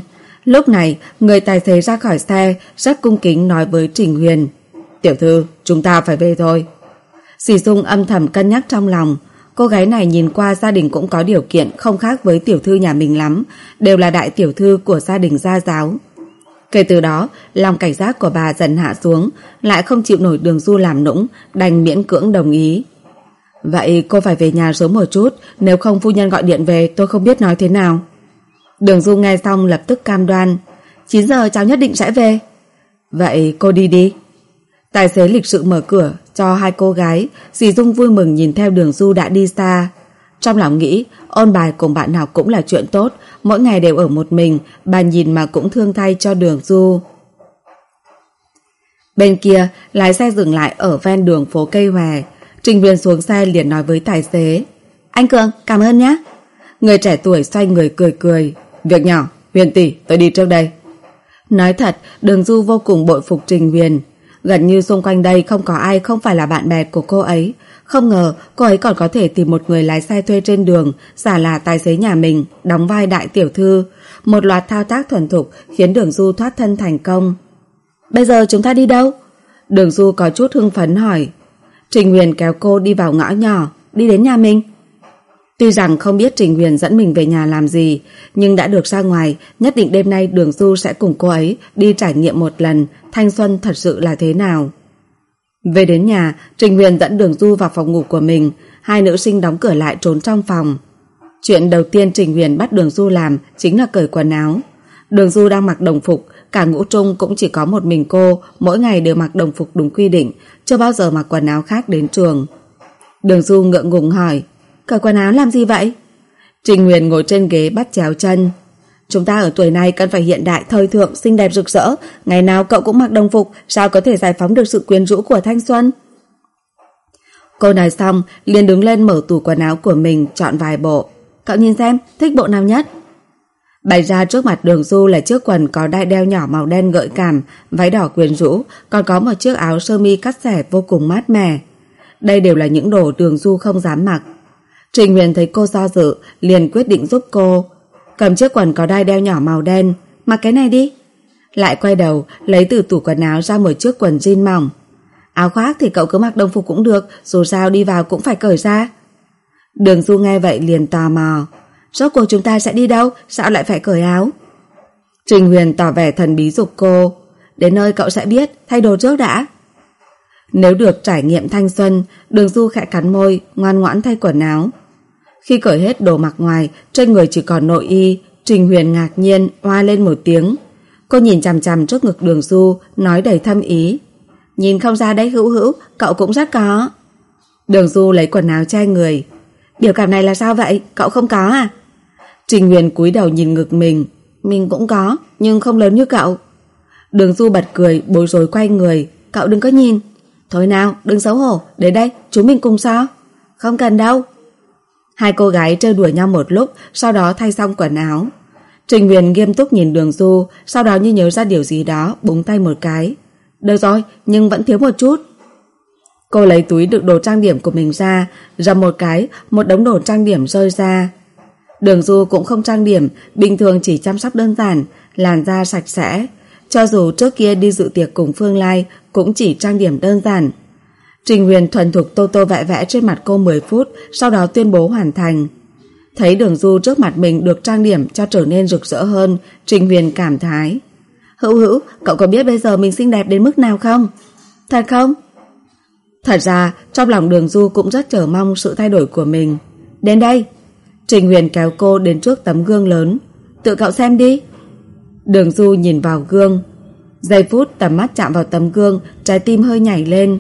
Speaker 1: Lúc này, người tài xế ra khỏi xe, rất cung kính nói với Trình Huyền: Tiểu thư, chúng ta phải về thôi. Dì Dung âm thầm cân nhắc trong lòng. Cô gái này nhìn qua gia đình cũng có điều kiện, không khác với tiểu thư nhà mình lắm, đều là đại tiểu thư của gia đình gia giáo. Kể từ đó, lòng cảnh giác của bà dần hạ xuống, lại không chịu nổi Đường Du làm nũng, đành miễn cưỡng đồng ý. Vậy cô phải về nhà sớm một chút, nếu không phu nhân gọi điện về tôi không biết nói thế nào. Đường Du nghe xong lập tức cam đoan: chín giờ cháu nhất định sẽ về. Vậy cô đi đi. Tài xế lịch sự mở cửa cho hai cô gái. Dì Dung vui mừng nhìn theo Đường Du đã đi xa. Trong lòng nghĩ ôn bài cùng bạn nào cũng là chuyện tốt, mỗi ngày đều ở một mình, bà nhìn mà cũng thương thay cho Đường Du. Bên kia, lái xe dừng lại ở ven đường phố Cây Hòe. Trình Huyền xuống xe liền nói với tài xế: Anh Cường, cảm ơn nhé. Người trẻ tuổi xoay người cười cười: Việc nhỏ, Huyền tỷ, tôi đi trước đây. Nói thật, Đường Du vô cùng bội phục Trình Huyền. Gần như xung quanh đây không có ai không phải là bạn bè của cô ấy. Không ngờ cô ấy còn có thể tìm một người lái xe thuê trên đường, giả là tài xế nhà mình, đóng vai đại tiểu thư. Một loạt thao tác thuần thục khiến Đường Du thoát thân thành công. Bây giờ chúng ta đi đâu? Đường Du có chút hưng phấn hỏi. Trình Huyền kéo cô đi vào ngõ nhỏ, đi đến nhà mình. Tuy rằng không biết Trình Huyền dẫn mình về nhà làm gì, nhưng đã được ra ngoài, nhất định đêm nay Đường Du sẽ cùng cô ấy đi trải nghiệm một lần thanh xuân thật sự là thế nào. Về đến nhà, Trình Huyền dẫn Đường Du vào phòng ngủ của mình. Hai nữ sinh đóng cửa lại trốn trong phòng. Chuyện đầu tiên Trình Huyền bắt Đường Du làm chính là cởi quần áo. Đường Du đang mặc đồng phục, cả ngũ trung cũng chỉ có một mình cô, mỗi ngày đều mặc đồng phục đúng quy định, chưa bao giờ mặc quần áo khác đến trường. Đường Du ngượng ngùng hỏi: Cởi quần áo làm gì vậy? Trình Huyền ngồi trên ghế bắt chéo chân. Chúng ta ở tuổi này cần phải hiện đại, thời thượng, xinh đẹp rực rỡ. Ngày nào cậu cũng mặc đồng phục, sao có thể giải phóng được sự quyến rũ của thanh xuân? Cô nói xong liền đứng lên mở tủ quần áo của mình, chọn vài bộ. Cậu nhìn xem, thích bộ nào nhất? Bày ra trước mặt Đường Du là chiếc quần có đai đeo nhỏ màu đen gợi cảm, váy đỏ quyến rũ, còn có một chiếc áo sơ mi cắt xẻ vô cùng mát mẻ. Đây đều là những đồ Đường Du không dám mặc. Trình Huyền thấy cô do dự, liền quyết định giúp cô. Cầm chiếc quần có đai đeo nhỏ màu đen, mặc cái này đi. Lại quay đầu, lấy từ tủ quần áo ra một chiếc quần jean mỏng. Áo khoác thì cậu cứ mặc đồng phục cũng được, dù sao đi vào cũng phải cởi ra. Đường Du nghe vậy liền tò mò. Rốt cuộc chúng ta sẽ đi đâu, sao lại phải cởi áo? Trình Huyền tỏ vẻ thần bí giục cô. Đến nơi cậu sẽ biết, thay đồ trước đã. Nếu được trải nghiệm thanh xuân, Đường Du khẽ cắn môi, ngoan ngoãn thay quần áo. Khi cởi hết đồ mặc ngoài, trên người chỉ còn nội y, Trình Huyền ngạc nhiên oa lên một tiếng. Cô nhìn chằm chằm trước ngực Đường Du, nói đầy thâm ý. Nhìn không ra đấy Hữu Hữu, cậu cũng rất có. Đường Du lấy quần áo che người. Biểu cảm này là sao vậy, cậu không có à? Trình Huyền cúi đầu nhìn ngực mình. Mình cũng có, nhưng không lớn như cậu. Đường Du bật cười, bối rối quay người. Cậu đừng có nhìn. Thôi nào, đừng xấu hổ, đến đây, chúng mình cùng so. Không cần đâu. Hai cô gái trêu đùa nhau một lúc, sau đó thay xong quần áo. Trình Huyền nghiêm túc nhìn Đường Du, sau đó như nhớ ra điều gì đó, búng tay một cái. Được rồi, nhưng vẫn thiếu một chút. Cô lấy túi đựng đồ trang điểm của mình ra, rầm một cái, một đống đồ trang điểm rơi ra. Đường Du cũng không trang điểm, bình thường chỉ chăm sóc đơn giản, làn da sạch sẽ. Cho dù trước kia đi dự tiệc cùng Phương Lai, cũng chỉ trang điểm đơn giản. Trình Huyền thuần thục tô tô vẽ vẽ trên mặt cô mười phút, sau đó tuyên bố hoàn thành. Thấy Đường Du trước mặt mình được trang điểm cho trở nên rực rỡ hơn, Trình Huyền cảm thán. Hữu Hữu, cậu có biết bây giờ mình xinh đẹp đến mức nào không? Thật không? Thật ra, trong lòng Đường Du cũng rất chờ mong sự thay đổi của mình. Đến đây. Trình Huyền kéo cô đến trước tấm gương lớn. Tự cậu xem đi. Đường Du nhìn vào gương. Giây phút tầm mắt chạm vào tấm gương, trái tim hơi nhảy lên.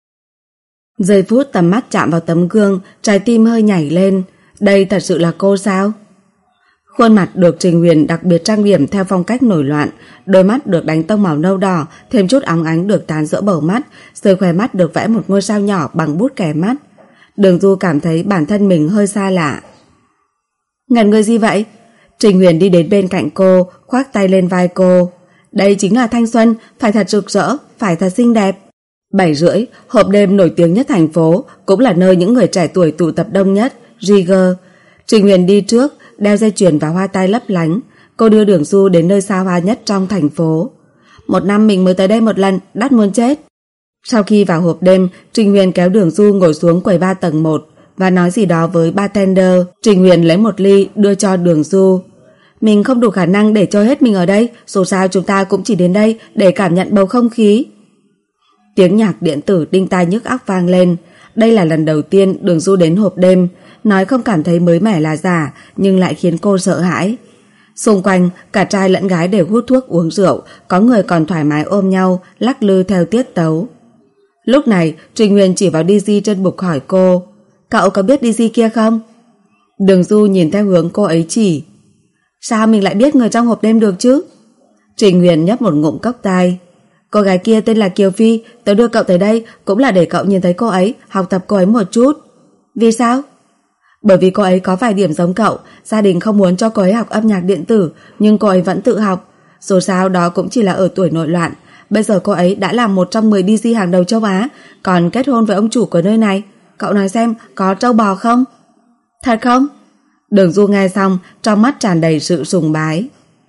Speaker 1: Giây phút tầm mắt chạm vào tấm gương, trái tim hơi nhảy lên. Đây thật sự là cô sao? Khuôn mặt được Trình Huyền đặc biệt trang điểm theo phong cách nổi loạn, đôi mắt được đánh tông màu nâu đỏ, thêm chút óng ánh được tán giữa bầu mắt, dưới khóe mắt được vẽ một ngôi sao nhỏ bằng bút kẻ mắt. Đường Du cảm thấy bản thân mình hơi xa lạ. Ngẩn người gì vậy? Trình Huyền đi đến bên cạnh cô, khoác tay lên vai cô. Đây chính là thanh xuân, phải thật rực rỡ, phải thật xinh đẹp. Bảy rưỡi, hộp đêm nổi tiếng nhất thành phố, cũng là nơi những người trẻ tuổi tụ tập đông nhất, Rieger. Trình Huyền đi trước, đeo dây chuyền và hoa tai lấp lánh. Cô đưa Đường Du đến nơi xa hoa nhất trong thành phố. Một năm mình mới tới đây một lần, đắt muốn chết. Sau khi vào hộp đêm, Trình Huyền kéo Đường Du ngồi xuống quầy ba tầng một và nói gì đó với bartender. Trình Huyền lấy một ly đưa cho Đường Du. Mình không đủ khả năng để chơi hết mình ở đây, dù sao chúng ta cũng chỉ đến đây để cảm nhận bầu không khí. Tiếng nhạc điện tử đinh tai nhức óc vang lên. Đây là lần đầu tiên Đường Du đến hộp đêm. Nói không cảm thấy mới mẻ là giả, nhưng lại khiến cô sợ hãi. Xung quanh, cả trai lẫn gái đều hút thuốc uống rượu, có người còn thoải mái ôm nhau, lắc lư theo tiết tấu. Lúc này, Trình Huyền chỉ vào đi gi trên bục hỏi cô, cậu có biết đi gi kia không? Đường Du nhìn theo hướng cô ấy chỉ. Sao mình lại biết người trong hộp đêm được chứ? Trình Huyền nhấp một ngụm cốc tai. Cô gái kia tên là Kiều Phi, tớ đưa cậu tới đây cũng là để cậu nhìn thấy cô ấy, học tập cô ấy một chút. Vì sao? Bởi vì cô ấy có vài điểm giống cậu, gia đình không muốn cho cô ấy học âm nhạc điện tử, nhưng cô ấy vẫn tự học. Dù sao đó cũng chỉ là ở tuổi nội loạn. Bây giờ cô ấy đã là một trong mười đi gi hàng đầu châu Á, còn kết hôn với ông chủ của nơi này. Cậu nói xem, có trâu bò không? Thật không? Đường Du nghe xong, trong mắt tràn đầy sự sùng bái.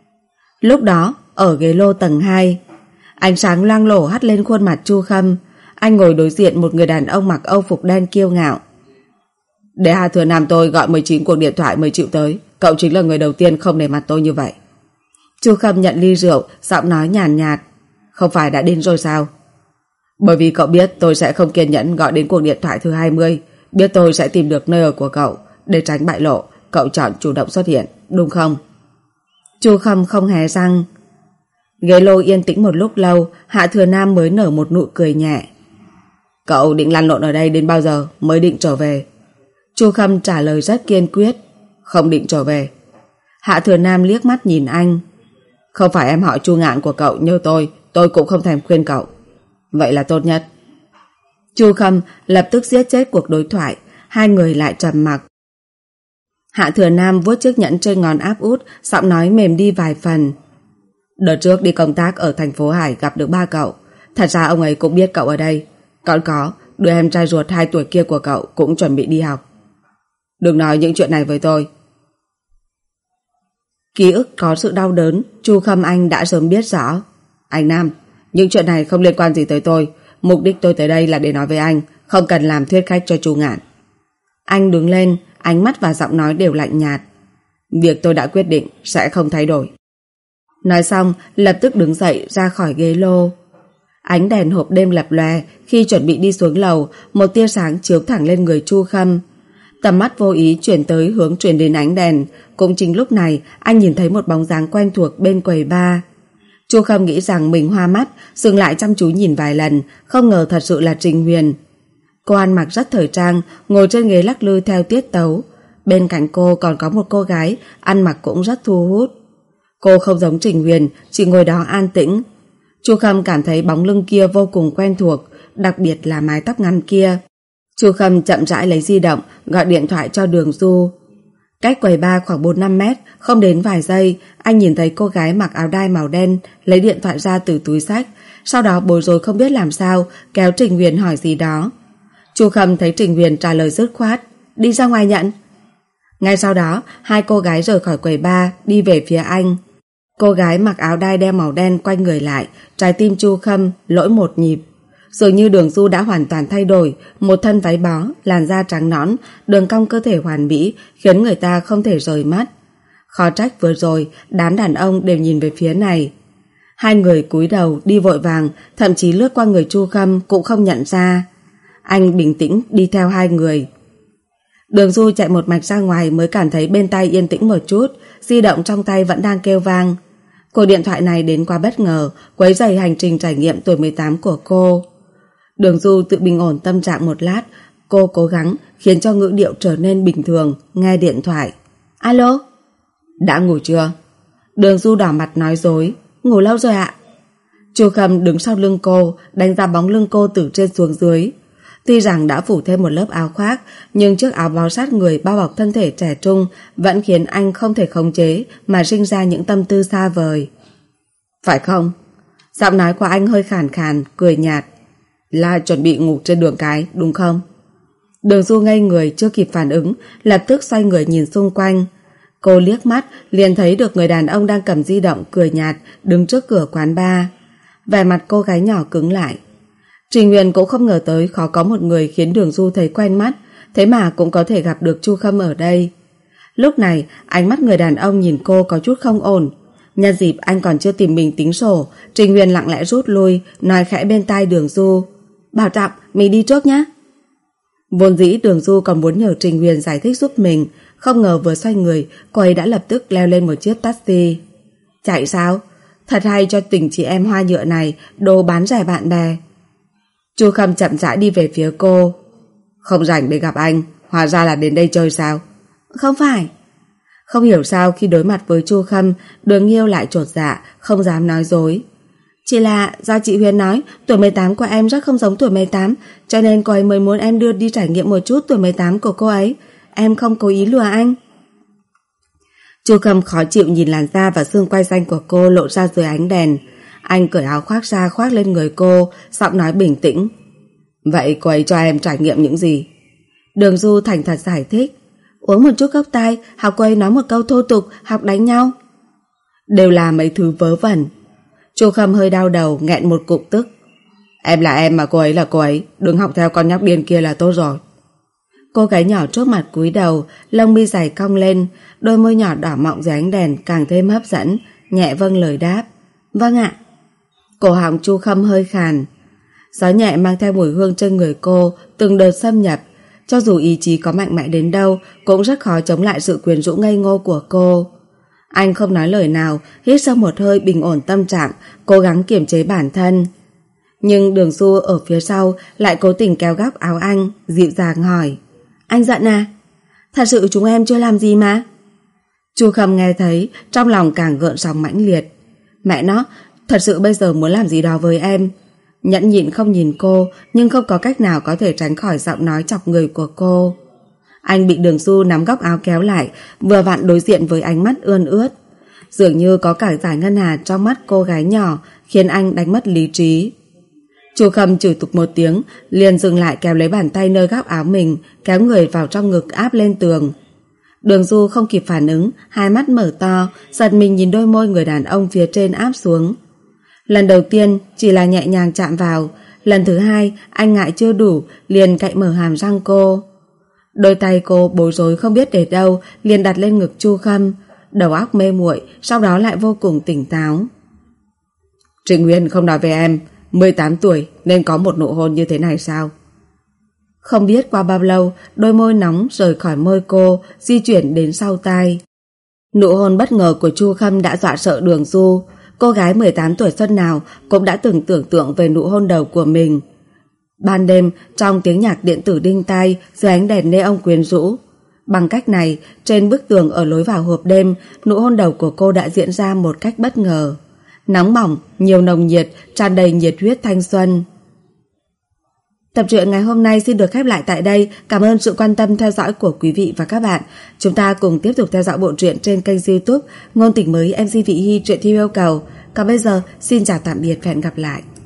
Speaker 1: Lúc đó, ở ghế lô tầng hai, ánh sáng loang lổ hắt lên khuôn mặt Chu Khâm. Anh ngồi đối diện một người đàn ông mặc âu phục đen kiêu ngạo. Để Hà Thừa Nam tôi gọi mười chín cuộc điện thoại mới chịu tới. Cậu chính là người đầu tiên không nể mặt tôi như vậy. Chu Khâm nhận ly rượu, giọng nói nhàn nhạt. Không phải đã đến rồi sao? Bởi vì cậu biết tôi sẽ không kiên nhẫn gọi đến cuộc điện thoại thứ hai mươi. Biết tôi sẽ tìm được nơi ở của cậu. Để tránh bại lộ, cậu chọn chủ động xuất hiện, đúng không? Chu Khâm không hé răng. Ghế lô yên tĩnh một lúc lâu, Hạ Thừa Nam mới nở một nụ cười nhẹ. Cậu định lăn lộn ở đây đến bao giờ mới định trở về? Chu Khâm trả lời rất kiên quyết. Không định trở về. Hạ Thừa Nam liếc mắt nhìn anh. Không phải em họ Chu Ngạn của cậu như tôi, tôi cũng không thèm khuyên cậu. Vậy là tốt nhất. Chu Khâm lập tức giết chết cuộc đối thoại. Hai người lại trầm mặc. Hạ Thừa Nam vuốt chiếc nhẫn trên ngón áp út, giọng nói mềm đi vài phần. Đợt trước đi công tác ở thành phố Hải gặp được ba cậu. Thật ra ông ấy cũng biết cậu ở đây. Còn có, đứa em trai ruột hai tuổi kia của cậu cũng chuẩn bị đi học. Đừng nói những chuyện này với tôi. Ký ức có sự đau đớn, Chu Khâm Anh đã sớm biết rõ. Anh Nam, những chuyện này không liên quan gì tới tôi. Mục đích tôi tới đây là để nói với anh, không cần làm thuyết khách cho Chu Ngạn. Anh đứng lên, ánh mắt và giọng nói đều lạnh nhạt. Việc tôi đã quyết định sẽ không thay đổi. Nói xong, lập tức đứng dậy ra khỏi ghế lô. Ánh đèn hộp đêm lập lòe, khi chuẩn bị đi xuống lầu, một tia sáng chiếu thẳng lên người Chu Khâm. Tầm mắt vô ý chuyển tới hướng truyền đến ánh đèn. Cũng chính lúc này, anh nhìn thấy một bóng dáng quen thuộc bên quầy bar. Chu Khâm nghĩ rằng mình hoa mắt, dừng lại chăm chú nhìn vài lần, không ngờ thật sự là Trình Huyền. Cô ăn mặc rất thời trang, ngồi trên ghế lắc lư theo tiết tấu. Bên cạnh cô còn có một cô gái, ăn mặc cũng rất thu hút. Cô không giống Trình Huyền, chỉ ngồi đó an tĩnh. Chu Khâm cảm thấy bóng lưng kia vô cùng quen thuộc, đặc biệt là mái tóc ngắn kia. Chu Khâm chậm rãi lấy di động, gọi điện thoại cho Đường Du. Cách quầy bar khoảng bốn năm mét, không đến vài giây, anh nhìn thấy cô gái mặc áo đai màu đen lấy điện thoại ra từ túi xách, sau đó bối rối không biết làm sao, kéo Trình Huyền hỏi gì đó. Chu Khâm thấy Trình Huyền trả lời dứt khoát, đi ra ngoài nhận. Ngay sau đó, hai cô gái rời khỏi quầy bar, đi về phía anh. Cô gái mặc áo đai đeo màu đen quay người lại, trái tim Chu Khâm lỗi một nhịp. Dường như Đường Du đã hoàn toàn thay đổi, một thân váy bó, làn da trắng nõn, đường cong cơ thể hoàn mỹ, khiến người ta không thể rời mắt. Khó trách vừa rồi, đám đàn ông đều nhìn về phía này. Hai người cúi đầu đi vội vàng, thậm chí lướt qua người Chu Khâm cũng không nhận ra. Anh bình tĩnh đi theo hai người. Đường Du chạy một mạch ra ngoài mới cảm thấy bên tay yên tĩnh một chút, di động trong tay vẫn đang kêu vang. Cuộc điện thoại này đến quá bất ngờ, quấy rầy hành trình trải nghiệm tuổi mười tám của cô. Đường Du tự bình ổn tâm trạng một lát, cô cố gắng khiến cho ngữ điệu trở nên bình thường, nghe điện thoại. Alo? Đã ngủ chưa? Đường Du đỏ mặt nói dối. Ngủ lâu rồi ạ. Chu Khâm đứng sau lưng cô, đánh giá bóng lưng cô từ trên xuống dưới. Tuy rằng đã phủ thêm một lớp áo khoác, nhưng chiếc áo bó sát người bao bọc thân thể trẻ trung vẫn khiến anh không thể khống chế mà sinh ra những tâm tư xa vời. Phải không? Giọng nói của anh hơi khàn khàn, cười nhạt. Là chuẩn bị ngủ trên đường cái, đúng không? Đường Du ngây người chưa kịp phản ứng, lập tức xoay người nhìn xung quanh. Cô liếc mắt liền thấy được người đàn ông đang cầm di động cười nhạt đứng trước cửa quán bar. Vẻ mặt cô gái nhỏ cứng lại. Trình Huyền cũng không ngờ tới khó có một người khiến Đường Du thấy quen mắt, thế mà cũng có thể gặp được Chu Khâm ở đây. Lúc này ánh mắt người đàn ông nhìn cô có chút không ổn. Nhân dịp anh còn chưa tìm mình tính sổ, Trình Huyền lặng lẽ rút lui, nói khẽ bên tai Đường Du: "Bảo Trọng, mình đi trước nhé." Vốn dĩ Đường Du còn muốn nhờ Trình Huyền giải thích giúp mình, không ngờ vừa xoay người, cô ấy đã lập tức leo lên một chiếc taxi. Chạy sao? Thật hay cho tình chị em hoa nhựa này đồ bán rẻ bạn bè. Chu Khâm chậm rãi đi về phía cô. Không rảnh để gặp anh, hóa ra là đến đây chơi sao? Không phải. Không hiểu sao khi đối mặt với Chu Khâm, Đường Nghiêu lại chột dạ, không dám nói dối. Chỉ là do chị Huyền nói tuổi mười tám của em rất không giống tuổi mười tám, cho nên cô ấy mới muốn em đưa đi trải nghiệm một chút tuổi mười tám của cô ấy. Em không cố ý lừa anh. Chu Khâm khó chịu nhìn làn da và xương quai xanh của cô lộ ra dưới ánh đèn. Anh cởi áo khoác ra khoác lên người cô, giọng nói bình tĩnh. Vậy cô ấy cho em trải nghiệm những gì? Đường Du thành thật giải thích. Uống một chút cốc tai, học cô ấy nói một câu thô tục, học đánh nhau. Đều là mấy thứ vớ vẩn. Chu Khâm hơi đau đầu, nghẹn một cụm tức. Em là em mà cô ấy là cô ấy, đừng học theo con nhóc điên kia là tốt rồi. Cô gái nhỏ trước mặt cúi đầu, lông mi dày cong lên, đôi môi nhỏ đỏ mọng dưới ánh đèn càng thêm hấp dẫn, nhẹ vâng lời đáp. Vâng ạ. Cổ họng Chu Khâm hơi khàn. Gió nhẹ mang theo mùi hương trên người cô, từng đợt xâm nhập. Cho dù ý chí có mạnh mẽ đến đâu, cũng rất khó chống lại sự quyến rũ ngây ngô của cô. Anh không nói lời nào, hít sâu một hơi bình ổn tâm trạng, cố gắng kiềm chế bản thân. Nhưng Đường Du ở phía sau lại cố tình kéo góc áo anh, dịu dàng hỏi. Anh giận à? Thật sự chúng em chưa làm gì mà. Chu Khâm nghe thấy, trong lòng càng gợn sóng mãnh liệt. Mẹ nó, thật sự bây giờ muốn làm gì đó với em. Nhẫn nhịn không nhìn cô, nhưng không có cách nào có thể tránh khỏi giọng nói chọc người của cô. Anh bị Đường Du nắm góc áo kéo lại, vừa vặn đối diện với ánh mắt ươn ướt. Dường như có cả dải ngân hà trong mắt cô gái nhỏ, khiến anh đánh mất lý trí. Chu Khâm chửi tục một tiếng, liền dừng lại kéo lấy bàn tay nơi góc áo mình, kéo người vào trong ngực áp lên tường. Đường Du không kịp phản ứng, hai mắt mở to, giật mình nhìn đôi môi người đàn ông phía trên áp xuống. Lần đầu tiên chỉ là nhẹ nhàng chạm vào, lần thứ hai anh ngại chưa đủ, liền cạy mở hàm răng cô. Đôi tay cô bối rối không biết để đâu, liền đặt lên ngực Chu Khâm, đầu óc mê muội, sau đó lại vô cùng tỉnh táo. Trình Nguyên không nói về em, mười tám tuổi nên có một nụ hôn như thế này sao? Không biết qua bao lâu, đôi môi nóng rời khỏi môi cô, di chuyển đến sau tai. Nụ hôn bất ngờ của Chu Khâm đã dọa sợ Đường Du. Cô gái mười tám tuổi xuân nào cũng đã từng tưởng tượng về nụ hôn đầu của mình. Ban đêm, trong tiếng nhạc điện tử đinh tai, dưới ánh đèn neon quyến rũ. Bằng cách này, trên bức tường ở lối vào hộp đêm, nụ hôn đầu của cô đã diễn ra một cách bất ngờ. Nóng bỏng, nhiều nồng nhiệt, tràn đầy nhiệt huyết thanh xuân. Tập truyện ngày hôm nay xin được khép lại tại đây. Cảm ơn sự quan tâm theo dõi của quý vị và các bạn. Chúng ta cùng tiếp tục theo dõi bộ truyện trên kênh YouTube Ngôn Tình Mới em xê Vị Hy truyện theo yêu cầu. Còn bây giờ, xin chào tạm biệt và hẹn gặp lại.